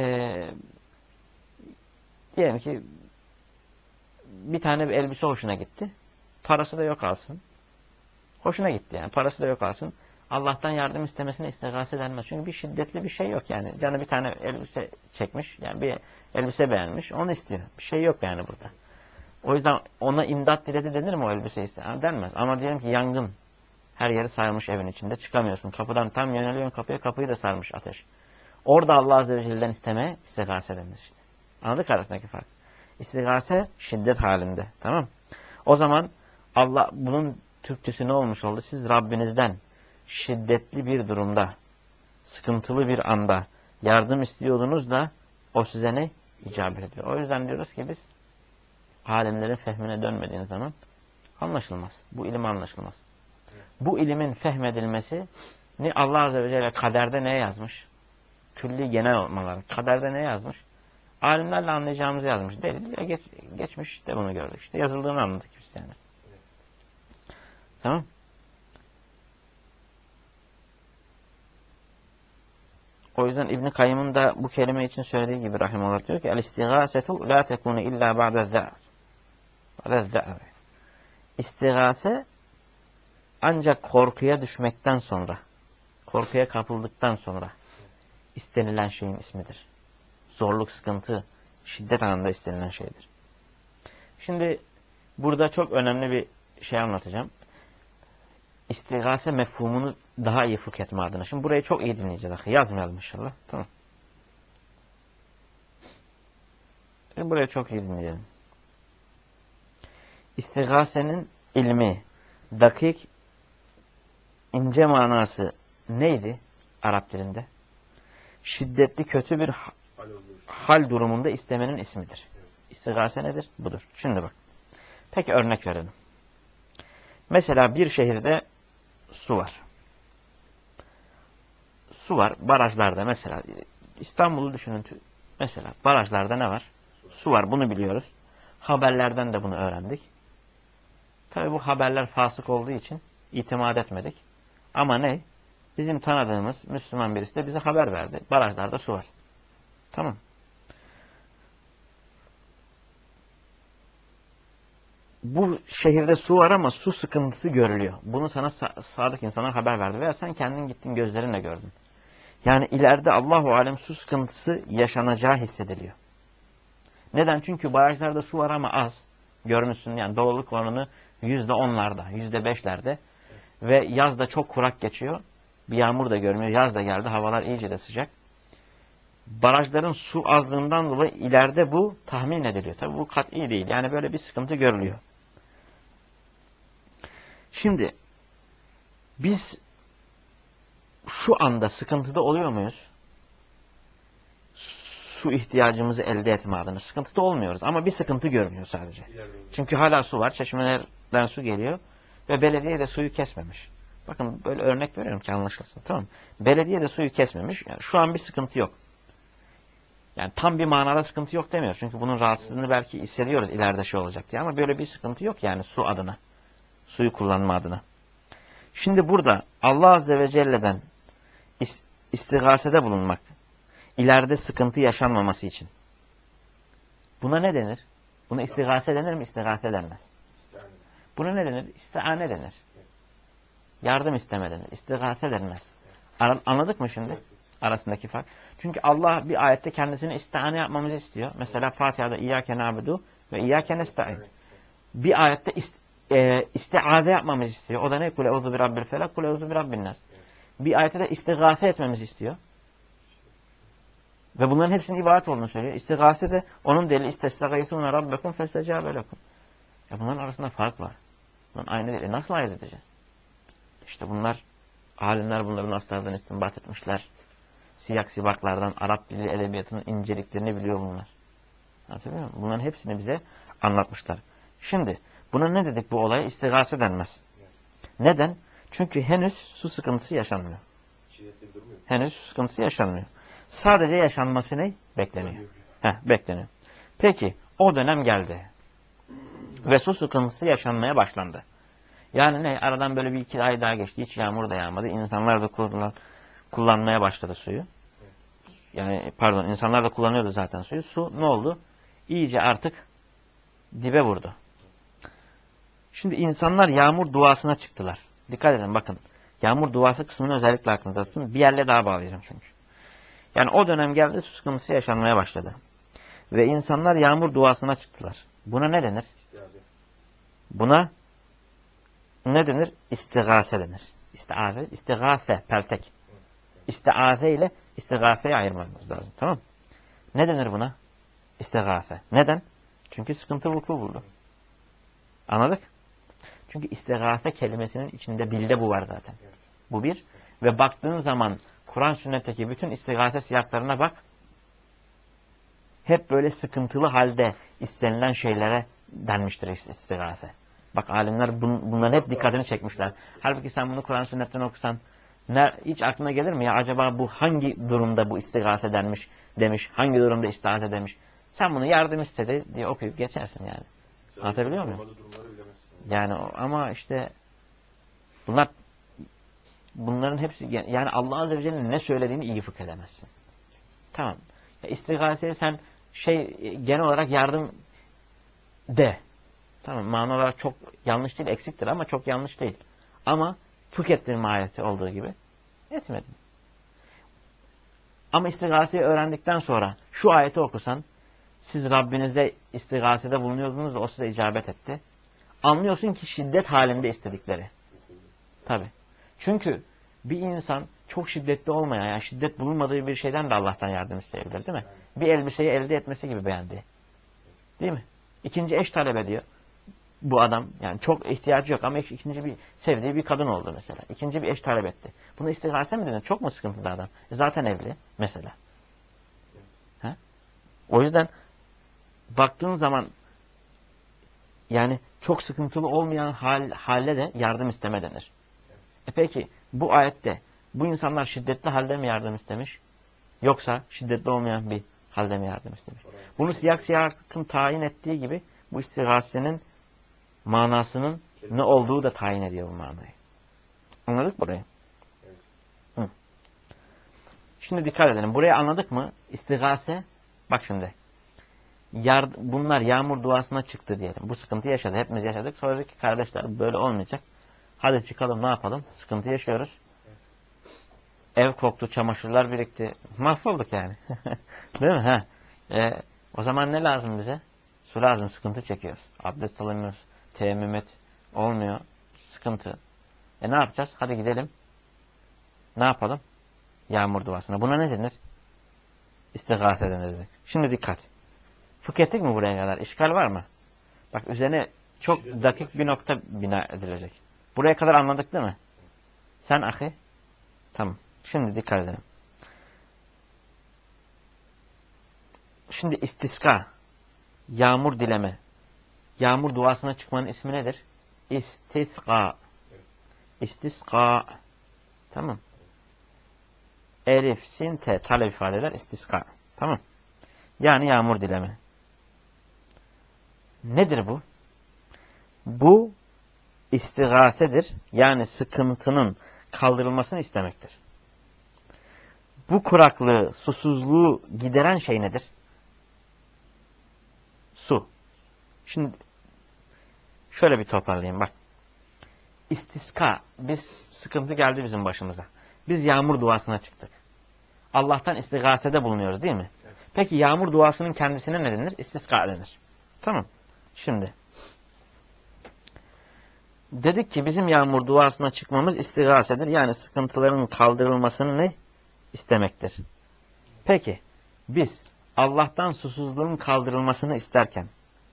diyelim ki bir tane bir elbise hoşuna gitti. Parası da yok alsın. Hoşuna gitti yani. Parası da yok alsın. Allah'tan yardım istemesine istigase denmez. Çünkü bir şiddetli bir şey yok yani. Canı bir tane elbise çekmiş. Yani bir elbise beğenmiş. Onu istiyor. Bir şey yok yani burada. O yüzden ona imdat diledi denir mi o elbise iste? Denmez. Ama diyelim ki yangın. Her yeri sarmış evin içinde. Çıkamıyorsun. Kapıdan tam yöneliyorsun kapıya. Kapıyı da sarmış ateş. Orada Allah Azze ve Celle'den istemeye istigase denir işte. Anladık arasındaki fark. İstigase şiddet halinde. Tamam. O zaman Allah bunun Türkçesi ne olmuş oldu? Siz Rabbinizden şiddetli bir durumda, sıkıntılı bir anda yardım istiyordunuz da o size ne? İcabet ediyor. O yüzden diyoruz ki biz alimlerin fehmine dönmediğin zaman anlaşılmaz. Bu ilim anlaşılmaz. Bu ilimin fehmedilmesi ne Allah Azze ve Celle kaderde ne yazmış? Külli genel olmalar. Kaderde ne yazmış? Alimlerle anlayacağımızı yazmış. Değil. Geç, geçmiş de bunu gördük. İşte yazıldığını anladık biz yani. Tamam. O yüzden İbn Kayyım'ın da bu kelime için söylediği gibi rahimehullah diyor ki el-istigâsetu la tekunu illa ba'de zâr. İstigâse ancak korkuya düşmekten sonra, korkuya kapıldıktan sonra istenilen şeyin ismidir. Zorluk, sıkıntı, şiddet anında istenilen şeydir. Şimdi burada çok önemli bir şey anlatacağım. İstigase mefhumunu daha iyi fıkh etme adına. Şimdi burayı çok iyi dinleyeceğiz. Yazmayalım inşallah. Tamam. Şimdi burayı çok iyi dinleyelim. İstigasenin ilmi, dakik, ince manası neydi Arap dilinde? Şiddetli, kötü bir hal durumunda istemenin ismidir. İstigase nedir? Budur. Şimdi bak. Peki örnek verelim. Mesela bir şehirde su var. Su var. Barajlarda mesela. İstanbul'u düşünün. Mesela barajlarda ne var? Su var. Bunu biliyoruz. Haberlerden de bunu öğrendik. Tabi bu haberler fasık olduğu için itimat etmedik. Ama ne? Bizim tanıdığımız Müslüman birisi de bize haber verdi. Barajlarda su var. Tamam. Bu şehirde su var ama su sıkıntısı görülüyor. Bunu sana sadık insanlar haber verdi. Veya sen kendin gittin gözlerinle gördün. Yani ileride Allahu alem su sıkıntısı yaşanacağı hissediliyor. Neden? Çünkü barajlarda su var ama az. Görmüşsün yani doluluk oranı yüzde onlarda, yüzde beşlerde ve yaz da çok kurak geçiyor. Bir yağmur da görmüyor. Yaz da geldi. Havalar iyice de sıcak. Barajların su azlığından dolayı ileride bu tahmin ediliyor. Tabi bu kat'i değil. Yani böyle bir sıkıntı görülüyor. Şimdi biz şu anda sıkıntıda oluyor muyuz? Su ihtiyacımızı elde etme adına sıkıntıda olmuyoruz. Ama bir sıkıntı görünüyor sadece. Çünkü hala su var. Çeşmelerden su geliyor. Ve belediye de suyu kesmemiş. Bakın böyle örnek veriyorum ki anlaşılsın. Tamam mı? Belediye de suyu kesmemiş. Yani şu an bir sıkıntı yok. Yani tam bir manada sıkıntı yok demiyor. Çünkü bunun rahatsızlığını belki hissediyoruz ileride şey olacak diye. Ama böyle bir sıkıntı yok yani su adına. Suyu kullanma adına. Şimdi burada Allah Azze ve Celle'den istigasede bulunmak. İleride sıkıntı yaşanmaması için. Buna ne denir? Buna istigase denir mi? İstigase denmez. Buna ne denir? İstiane denir. Yardım isteme denir. İstigase denmez. Anladık mı şimdi? Arasındaki fark. Çünkü Allah bir ayette kendisine istiane yapmamızı istiyor. Mesela Fatiha'da İyyâke nâbudu ve İyyâke nesta'in. Bir ayette ist e, istiaze yapmamızı istiyor. O da ne? Kul euzu bi rabbil felak, kul euzu bi rabbin nas. Bir ayette de istigase etmemizi istiyor. Ve bunların hepsinin ibadet olduğunu söylüyor. İstigase de onun delili istestagîsûne rabbekum festecâbe lekum. Ya bunların arasında fark var. Bunların aynı değil. E nasıl ayırt edeceğiz? İşte bunlar, alimler bunların aslardan istinbat etmişler. Siyak sibaklardan Arap dili edebiyatının inceliklerini biliyor bunlar. Anlatabiliyor muyum? Bunların hepsini bize anlatmışlar. Şimdi buna ne dedik bu olaya? İstigase denmez. Neden? Çünkü henüz su sıkıntısı yaşanmıyor. Henüz su sıkıntısı yaşanmıyor. Sadece yaşanması ne? Bekleniyor. Heh, bekleniyor. Peki o dönem geldi. Ve su sıkıntısı yaşanmaya başlandı. Yani ne? Aradan böyle bir iki ay daha geçti. Hiç yağmur da yağmadı. İnsanlar da kullan kullanmaya başladı suyu. Yani pardon insanlar da kullanıyordu zaten suyu. Su ne oldu? İyice artık dibe vurdu. Şimdi insanlar yağmur duasına çıktılar. Dikkat edin bakın. Yağmur duası kısmını özellikle aklınıza tutun. Bir yerle daha bağlayacağım çünkü. Yani o dönem geldi su sıkıntısı yaşanmaya başladı. Ve insanlar yağmur duasına çıktılar. Buna ne denir? Buna ne denir? İstigase denir. İstiaze, istigase, peltek. İstiaze ile istigaseyi ayırmamız lazım. Tamam mı? Ne denir buna? İstigase. Neden? Çünkü sıkıntı vuku buldu. Anladık? Çünkü istigase kelimesinin içinde dilde bu var zaten. Bu bir. Ve baktığın zaman Kur'an sünnetteki bütün istigase siyaklarına bak. Hep böyle sıkıntılı halde istenilen şeylere denmiştir istigase. Bak alimler bun, bunların hep dikkatini çekmişler. Halbuki sen bunu Kur'an sünnetten okusan ne, hiç aklına gelir mi ya acaba bu hangi durumda bu istigase denmiş demiş. Hangi durumda istiaze demiş. Sen bunu yardım istedi diye okuyup geçersin yani. Anlatabiliyor muyum? Yani ama işte bunlar bunların hepsi yani Allah Azze ve Celle'nin ne söylediğini iyi fıkh edemezsin. Tamam. İstigaseye sen şey genel olarak yardım de. Tamam mana olarak çok yanlış değil, eksiktir ama çok yanlış değil. Ama fıkh ettirme ayeti olduğu gibi etmedin. Ama istigaseyi öğrendikten sonra şu ayeti okusan siz Rabbinizde istigasede bulunuyordunuz da o size icabet etti. Anlıyorsun ki şiddet halinde istedikleri. Tabii. Çünkü bir insan çok şiddetli olmayan, yani şiddet bulunmadığı bir şeyden de Allah'tan yardım isteyebilir değil mi? Bir elbiseyi elde etmesi gibi beğendi. Değil mi? İkinci eş talep ediyor. Bu adam yani çok ihtiyacı yok ama ikinci bir sevdiği bir kadın oldu mesela. İkinci bir eş talep etti. Bunu istigase mi denir? Çok mu sıkıntılı adam? E zaten evli mesela. He? O yüzden baktığın zaman yani çok sıkıntılı olmayan hal, halle de yardım isteme denir. E peki bu ayette bu insanlar şiddetli halde mi yardım istemiş? Yoksa şiddetli olmayan bir halde mi yardım istemiş? Bunu siyak siyakın tayin ettiği gibi bu istigasenin manasının ne olduğu da tayin ediyor bu manayı. Anladık burayı? Hı. Şimdi dikkat edelim. Burayı anladık mı? İstigase, bak şimdi. Yard bunlar yağmur duasına çıktı diyelim. Bu sıkıntı yaşadı. Hepimiz yaşadık. Sonra dedik ki kardeşler böyle olmayacak. Hadi çıkalım ne yapalım? Sıkıntı yaşıyoruz. Ev koktu, çamaşırlar birikti. Mahvolduk yani. Değil mi? Ha. E, o zaman ne lazım bize? Su lazım. Sıkıntı çekiyoruz. Abdest alamıyoruz. Teyemmüm et. Olmuyor. Sıkıntı. E ne yapacağız? Hadi gidelim. Ne yapalım? Yağmur duasına. Buna ne denir? İstigâse denir. Şimdi dikkat. Fıkh mi buraya kadar? İşgal var mı? Bak üzerine çok dakik bir nokta bina edilecek. Buraya kadar anladık değil mi? Sen ahi? Tamam. Şimdi dikkat edelim. Şimdi istiska, yağmur dileme. Yağmur duasına çıkmanın ismi nedir? İstiska. İstiska. Tamam. Elif, sin, te talep ifade eder. İstiska. Tamam. Yani yağmur dileme. Nedir bu? Bu istigasedir. Yani sıkıntının kaldırılmasını istemektir. Bu kuraklığı, susuzluğu gideren şey nedir? Su. Şimdi şöyle bir toparlayayım bak. İstiska. Biz sıkıntı geldi bizim başımıza. Biz yağmur duasına çıktık. Allah'tan istigasede bulunuyoruz değil mi? Evet. Peki yağmur duasının kendisine ne denir? İstiska denir. Tamam. Şimdi dedik ki bizim yağmur duasına çıkmamız istigasedir. Yani sıkıntıların kaldırılmasını ne? İstemektir. Peki biz Allah'tan susuzluğun kaldırılmasını isterken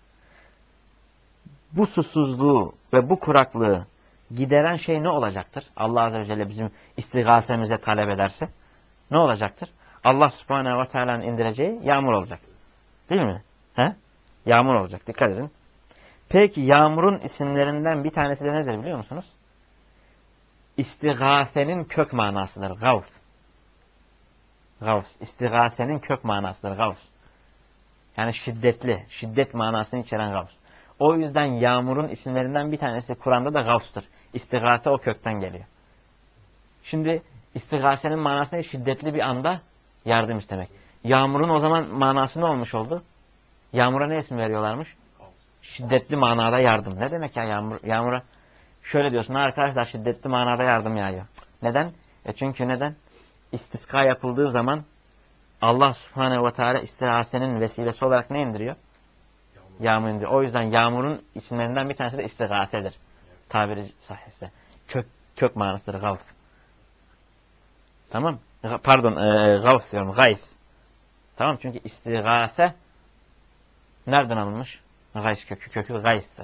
bu susuzluğu ve bu kuraklığı gideren şey ne olacaktır? Allah Azze ve Celle bizim istigasemize talep ederse ne olacaktır? Allah Subhanahu ve Teala'nın indireceği yağmur olacak. Değil mi? He? Yağmur olacak. Dikkat edin. Peki yağmurun isimlerinden bir tanesi de nedir biliyor musunuz? İstigasenin kök manasıdır. Gavs. Gavs. İstigasenin kök manasıdır. Gavs. Yani şiddetli. Şiddet manasını içeren gavs. O yüzden yağmurun isimlerinden bir tanesi Kur'an'da da gavs'tır. İstigase o kökten geliyor. Şimdi istigasenin manası ne? Şiddetli bir anda yardım istemek. Yağmurun o zaman manası ne olmuş oldu? Yağmura ne isim veriyorlarmış? Şiddetli manada yardım. Ne demek ya yağmur, yağmura? Şöyle diyorsun arkadaşlar şiddetli manada yardım yağıyor. Neden? E çünkü neden? İstiska yapıldığı zaman Allah Subhanahu ve Teala istigasenin vesilesi olarak ne indiriyor? Yağmur indiriyor. O yüzden yağmurun isimlerinden bir tanesi de istigasedir. Tabiri sahihse. Kök, kök manasıdır. Gavs. Tamam. Pardon. E, gavs diyorum. Gays. Tamam. Çünkü istigase nereden alınmış? Gays kökü. Kökü gays'tır.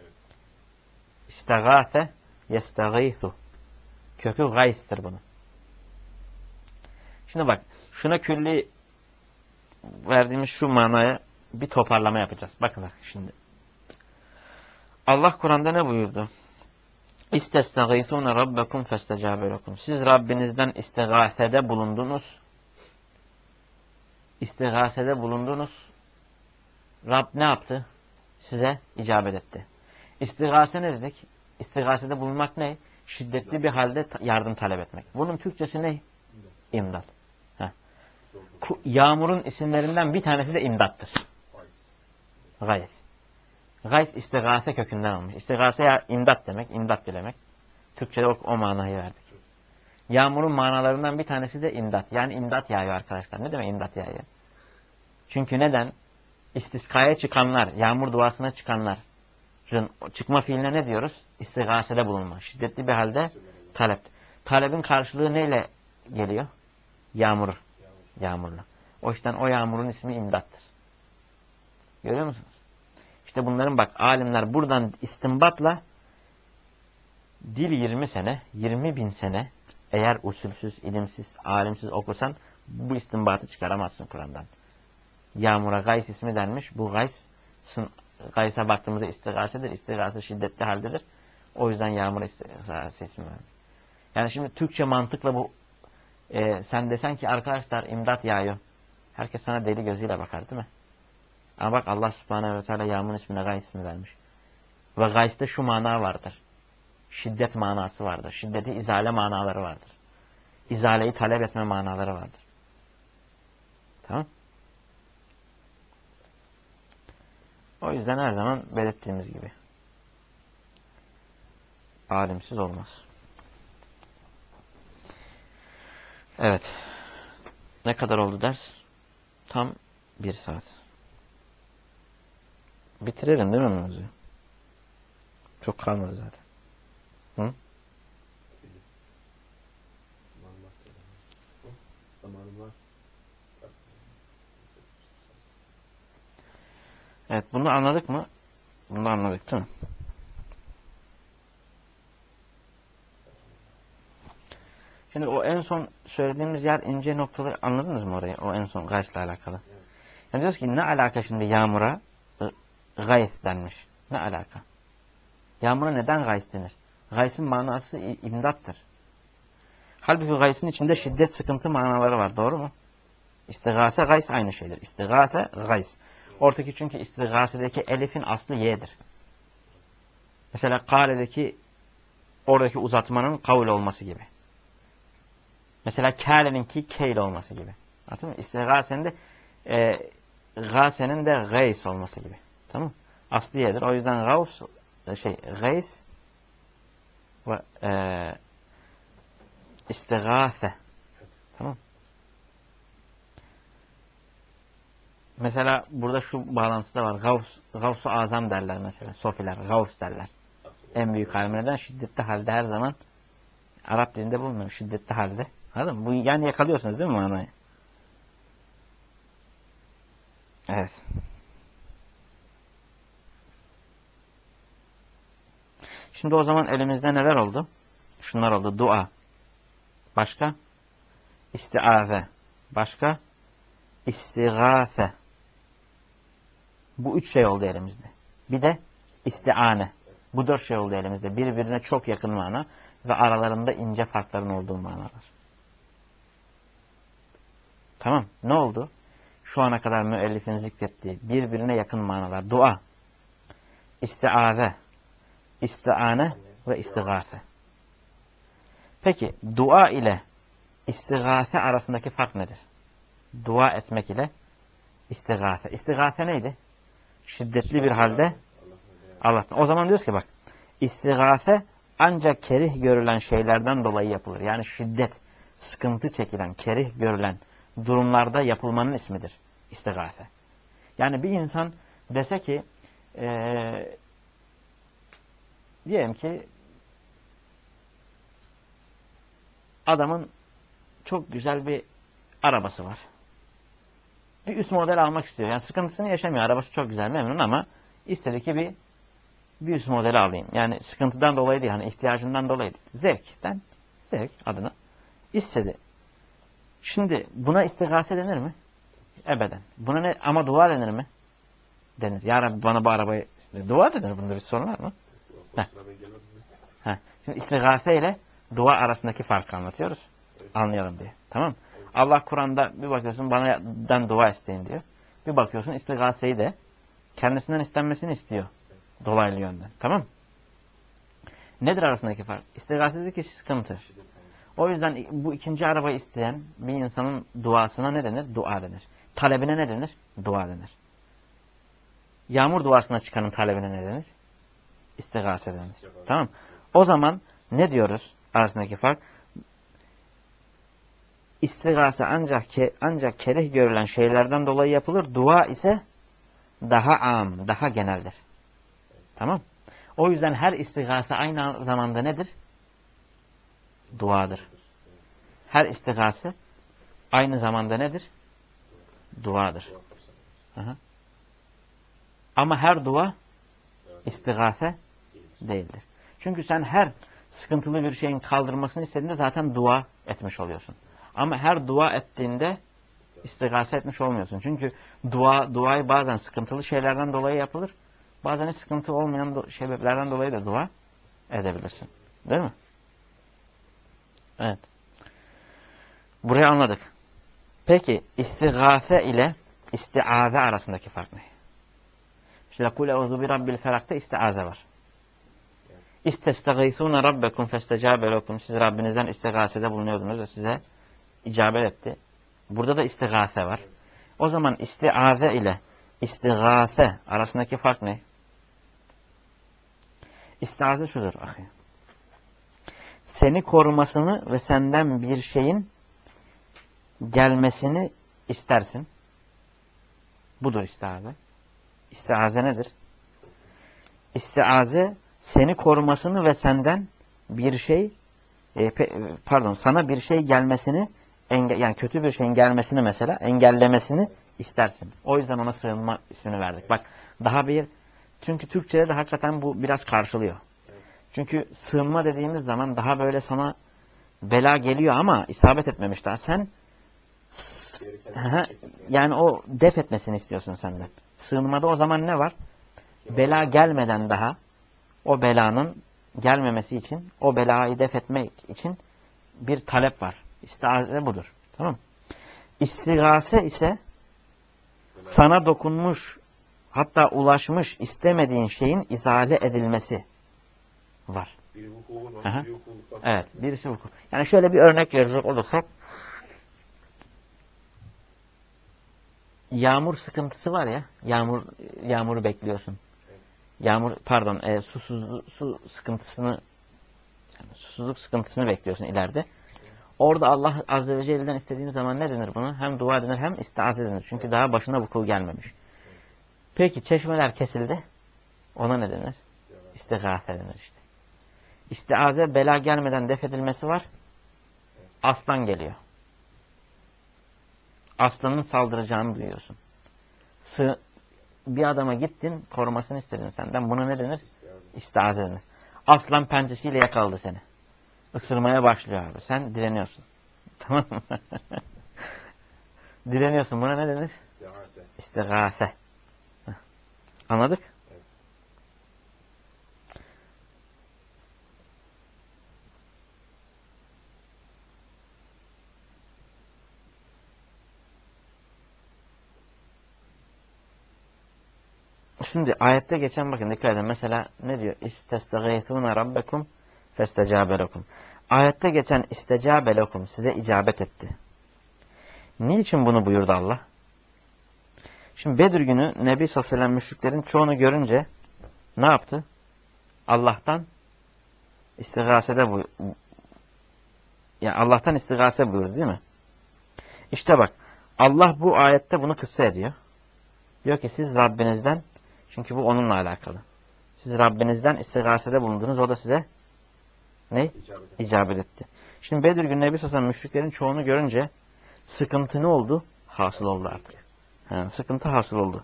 İstigase yestagîthu. Kökü gays'tır bunun. Şimdi bak. Şuna külli verdiğimiz şu manaya bir toparlama yapacağız. Bakın bak şimdi. Allah Kur'an'da ne buyurdu? İstestagîthûne rabbekum festecâbe lekum. Siz Rabbinizden istigâsede bulundunuz. İstigâsede bulundunuz. Rab ne yaptı? Size icabet etti. İstigâse ne dedik? İstigâsede bulunmak ne? Şiddetli bir halde yardım talep etmek. Bunun Türkçesi ne? İmdat. Heh. Yağmurun isimlerinden bir tanesi de imdattır. Gays. Gays istigâse kökünden almış. İstigâse ya imdat demek, imdat dilemek. Türkçe'de o, o manayı verdik. Yağmurun manalarından bir tanesi de imdat. Yani imdat yağıyor arkadaşlar. Ne demek imdat yağıyor? Çünkü neden? İstiskaya çıkanlar, yağmur duasına çıkanların çıkma fiiline ne diyoruz? İstigasede bulunma. Şiddetli bir halde talep. Talebin karşılığı neyle geliyor? Yağmur. Yağmurla. O yüzden o yağmurun ismi imdattır. Görüyor musunuz? İşte bunların bak alimler buradan istinbatla dil yirmi sene, yirmi bin sene eğer usulsüz, ilimsiz, alimsiz okusan bu istinbatı çıkaramazsın Kur'an'dan. Yağmura gays ismi denmiş. Bu gays, gaysa baktığımızda istigasedir. İstigase şiddetli haldedir. O yüzden yağmura istigase ismi vermiş. Yani şimdi Türkçe mantıkla bu e, sen desen ki arkadaşlar imdat yağıyor. Herkes sana deli gözüyle bakar değil mi? Ama bak Allah Subhanahu ve Teala yağmurun ismine gays ismi vermiş. Ve gays'te şu mana vardır. Şiddet manası vardır. Şiddeti izale manaları vardır. İzaleyi talep etme manaları vardır. Tamam? O yüzden her zaman belirttiğimiz gibi alimsiz olmaz. Evet. Ne kadar oldu ders? Tam bir saat. Bitirelim değil mi mevzuyu? Çok kalmadı zaten. Hı? Zamanım var. Evet, bunu anladık mı? Bunu da anladık değil mi? Şimdi o en son söylediğimiz yer ince noktaları anladınız mı orayı? O en son gaysla alakalı. Evet. Yani diyoruz ki ne alaka şimdi yağmura gays denmiş? Ne alaka? Yağmura neden gays denir? Gays'ın manası imdattır. Halbuki gays'ın içinde şiddet, sıkıntı manaları var. Doğru mu? İstigase, gays aynı şeydir. İstigase, gays. Oradaki çünkü istigasedeki elifin aslı y'dir. Mesela kâle'deki oradaki uzatmanın kavl olması gibi. Mesela kâle'ninki keyl olması gibi. Anladın mı? İstigasenin de e, gasenin de gays olması gibi. Tamam mı? Aslı y'dir. O yüzden gavs, şey, gays ve e, istigase. Tamam. Mesela burada şu bağlantısı da var. Gavs, Gavs-ı Azam derler mesela. Sofiler, Gavs derler. En büyük alim neden? Şiddetli halde her zaman Arap dilinde bulunmuyor. Şiddetli halde. Anladın mı? Bu yani yakalıyorsunuz değil mi manayı? Evet. Şimdi o zaman elimizde neler oldu? Şunlar oldu. Dua. Başka? İstiaze. Başka? İstigâse. Bu üç şey oldu elimizde. Bir de istiane. Bu dört şey oldu elimizde. Birbirine çok yakın mana ve aralarında ince farkların olduğu manalar. Tamam. Ne oldu? Şu ana kadar müellifin zikrettiği birbirine yakın manalar. Dua, istiaze, istiane ve istigâse. Peki dua ile istigâse arasındaki fark nedir? Dua etmek ile istigâse. İstigâse neydi? Şiddetli bir halde Allah'tan. O zaman diyoruz ki bak, istigâse ancak kerih görülen şeylerden dolayı yapılır. Yani şiddet, sıkıntı çekilen, kerih görülen durumlarda yapılmanın ismidir istigâse. Yani bir insan dese ki ee, diyelim ki adamın çok güzel bir arabası var. Bir üst model almak istiyor. Yani sıkıntısını yaşamıyor. Arabası çok güzel, memnun ama istedi ki bir, bir üst modeli alayım. Yani sıkıntıdan dolayı değil, hani ihtiyacından dolayı değil. Zevkten, zevk adına istedi. Şimdi buna istigase denir mi? Ebeden. Buna ne? Ama dua denir mi? Denir. Ya Rabbi bana bu arabayı... Dua denir. Bunda bir sorun var mı? Heh. Heh. Şimdi istigase ile dua arasındaki farkı anlatıyoruz. Anlayalım diye. Tamam mı? Allah Kur'an'da bir bakıyorsun bana dua isteyin diyor. Bir bakıyorsun istigaseyi de kendisinden istenmesini istiyor. Dolaylı yönden. Tamam mı? Nedir arasındaki fark? İstigasedeki sıkıntı. O yüzden bu ikinci arabayı isteyen bir insanın duasına ne denir? Dua denir. Talebine ne denir? Dua denir. Yağmur duasına çıkanın talebine ne denir? İstigase denir. Tamam. O zaman ne diyoruz arasındaki fark? İstigase ancak ke, ancak kereh görülen şeylerden dolayı yapılır. Dua ise daha am, daha geneldir. Tamam. O yüzden her istigase aynı zamanda nedir? Duadır. Her istigase aynı zamanda nedir? Duadır. Aha. Ama her dua istigase değildir. Çünkü sen her sıkıntılı bir şeyin kaldırmasını istediğinde zaten dua etmiş oluyorsun. Ama her dua ettiğinde istigase etmiş olmuyorsun. Çünkü dua duayı bazen sıkıntılı şeylerden dolayı yapılır. Bazen hiç sıkıntı olmayan do sebeplerden dolayı da dua edebilirsin. Değil mi? Evet. Burayı anladık. Peki istigase ile istiaze arasındaki fark ne? İşte kul euzu bi rabbil felak'ta istiaze var. İstestagîsûne rabbekum festecâbe lekum. Siz Rabbinizden istigasede bulunuyordunuz ve size icabet etti. Burada da istigase var. O zaman istiaze ile istigase arasındaki fark ne? İstiaze şudur ahi. Seni korumasını ve senden bir şeyin gelmesini istersin. Budur istiaze. İstiaze nedir? İstiaze seni korumasını ve senden bir şey e, pardon sana bir şey gelmesini enge yani kötü bir şeyin gelmesini mesela engellemesini istersin. O yüzden ona sığınma ismini verdik. Bak daha bir çünkü Türkçe'de de hakikaten bu biraz karşılıyor. Çünkü sığınma dediğimiz zaman daha böyle sana bela geliyor ama isabet etmemiş daha. Sen yani o def etmesini istiyorsun senden. Sığınmada o zaman ne var? Bela gelmeden daha o belanın gelmemesi için, o belayı def etmek için bir talep var. İstiaze budur. Tamam mı? İstigase ise sana dokunmuş, hatta ulaşmış istemediğin şeyin izale edilmesi var. Biri vukuun var, Aha. biri vukuun. Evet, birisi vuku. Yani şöyle bir örnek verecek olursak, yağmur sıkıntısı var ya, yağmur yağmuru bekliyorsun. Evet. Yağmur, pardon, e, susuz, su sıkıntısını, yani susuzluk sıkıntısını bekliyorsun ileride. Evet. Orada Allah Azze ve Celle'den istediğin zaman ne denir buna? Hem dua denir hem istiaze denir. Çünkü evet. daha başına vuku gelmemiş. Evet. Peki çeşmeler kesildi. Ona ne denir? Evet. İstigase denir işte. İstiaze bela gelmeden def edilmesi var. Evet. Aslan geliyor. Aslanın saldıracağını duyuyorsun. Sığ, bir adama gittin, korumasını istedin senden. Buna ne denir? İstiaze denir. Aslan pençesiyle yakaladı seni. Isırmaya başlıyor abi. Sen direniyorsun. Tamam mı? Direniyorsun. Buna ne denir? İstigase. İstigase. Anladık? Evet. Şimdi ayette geçen bakın dikkat edin. Mesela ne diyor? İstestagîthûne rabbekum festecâbe lekum. Ayette geçen istecâbe lekum size icabet etti. Niçin bunu buyurdu Allah? Şimdi Bedir günü Nebi sallallahu aleyhi ve sellem müşriklerin çoğunu görünce ne yaptı? Allah'tan istigasede bu yani Allah'tan istigase buyurdu değil mi? İşte bak Allah bu ayette bunu kıssa ediyor. Diyor ki siz Rabbinizden çünkü bu onunla alakalı. Siz Rabbinizden istigasede bulundunuz. O da size ne? İcabet, İcabet etti. Şimdi Bedir günü Nebi sallallahu aleyhi ve sellem müşriklerin çoğunu görünce sıkıntı ne oldu? Hasıl oldu artık. Yani sıkıntı hasıl oldu.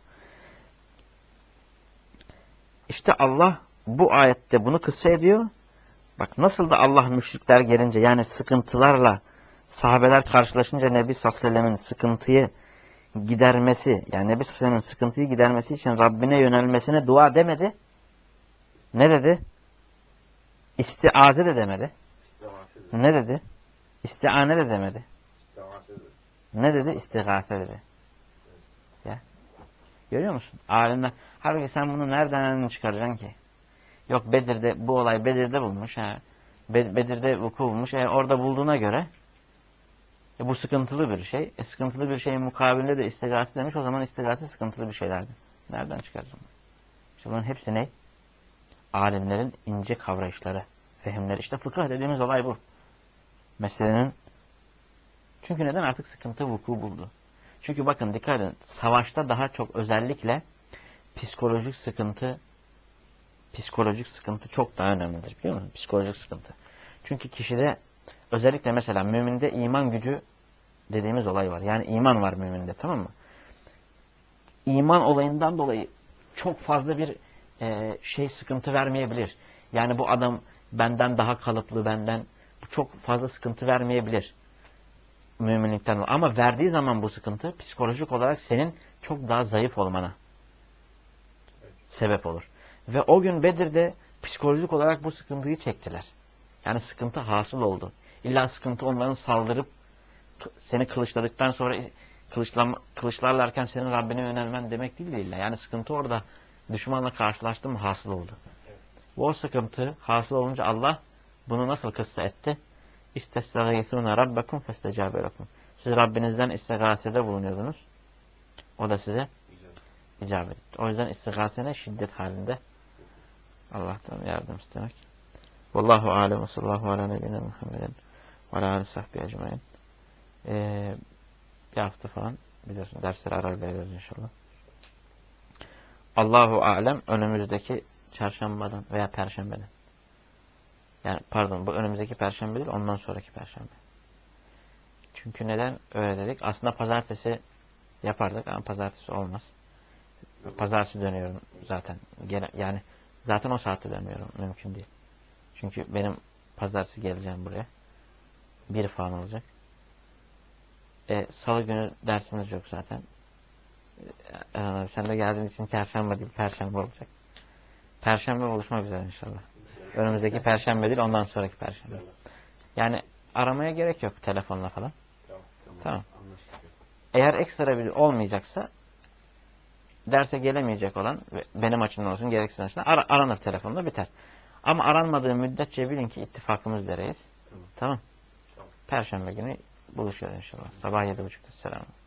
İşte Allah bu ayette bunu kıssa ediyor. Bak nasıl da Allah müşrikler gelince yani sıkıntılarla sahabeler karşılaşınca Nebi sallallahu aleyhi ve sellem'in sıkıntıyı gidermesi yani Nebi sallallahu aleyhi ve sellem'in sıkıntıyı gidermesi için Rabbine yönelmesine dua demedi. Ne dedi? İstiaze de demedi. Ne dedi? İstiane de demedi. Ne dedi? İstigâfe dedi. Ya. Görüyor musun? Alimler. Halbuki sen bunu nereden çıkaracaksın ki? Yok Bedir'de bu olay Bedir'de bulmuş. Ha. Bedir'de vuku bulmuş. E, orada bulduğuna göre e, bu sıkıntılı bir şey. E, sıkıntılı bir şeyin mukabilinde de istigâse demiş. O zaman istigâse sıkıntılı bir şeylerdi. Nereden çıkaracağım? İşte bunun hepsi ne? Alimlerin ince kavrayışları, fehimleri. İşte fıkıh dediğimiz olay bu. Meselenin çünkü neden artık sıkıntı vuku buldu? Çünkü bakın dikkat edin. Savaşta daha çok özellikle psikolojik sıkıntı psikolojik sıkıntı çok daha önemlidir. Biliyor musun? Psikolojik sıkıntı. Çünkü kişide özellikle mesela müminde iman gücü dediğimiz olay var. Yani iman var müminde, tamam mı? İman olayından dolayı çok fazla bir e, şey sıkıntı vermeyebilir. Yani bu adam benden daha kalıplı, benden çok fazla sıkıntı vermeyebilir. Müminlikten. Ama verdiği zaman bu sıkıntı psikolojik olarak senin çok daha zayıf olmana sebep olur. Ve o gün Bedir'de psikolojik olarak bu sıkıntıyı çektiler. Yani sıkıntı hasıl oldu. İlla sıkıntı onların saldırıp seni kılıçladıktan sonra kılıçlam, kılıçlarlarken senin Rabbine yönelmen demek değil illa. Yani sıkıntı orada düşmanla karşılaştın mı hasıl oldu. Evet. Bu o sıkıntı hasıl olunca Allah bunu nasıl kıssa etti? İstestagîsûne rabbekum festecâbe lekum. Siz Rabbinizden istigasede bulunuyordunuz. O da size icabet etti. O yüzden istigasene şiddet halinde Allah'tan yardım istemek. Vallahu alem ve sallallahu ala nebiyyina Muhammeden ve ala aleyhi sahbihi ecmaîn. Bir hafta falan biliyorsun dersleri ara veriyoruz inşallah. Allahu alem önümüzdeki çarşambadan veya perşembeden. Yani pardon bu önümüzdeki perşembe değil ondan sonraki perşembe. Çünkü neden öyle dedik? Aslında pazartesi yapardık ama pazartesi olmaz. Pazartesi dönüyorum zaten. Gene, yani zaten o saatte dönüyorum. Mümkün değil. Çünkü benim pazartesi geleceğim buraya. Bir falan olacak. E, Salı günü dersimiz yok zaten. E, sen de geldiğin için çarşamba değil, perşembe olacak. Perşembe buluşmak üzere inşallah. Önümüzdeki perşembe değil, ondan sonraki perşembe. Yani aramaya gerek yok telefonla falan. Tamam. Tamam. Tamam. Anlaştık. Eğer ekstra bir olmayacaksa derse gelemeyecek olan benim açımdan olsun gereksiz açımdan ar aranır telefonla biter. Ama aranmadığı müddetçe bilin ki ittifakımız üzereyiz. Tamam. Tamam. Tamam. Perşembe günü buluşuyoruz inşallah. Sabah yedi buçukta. Selam.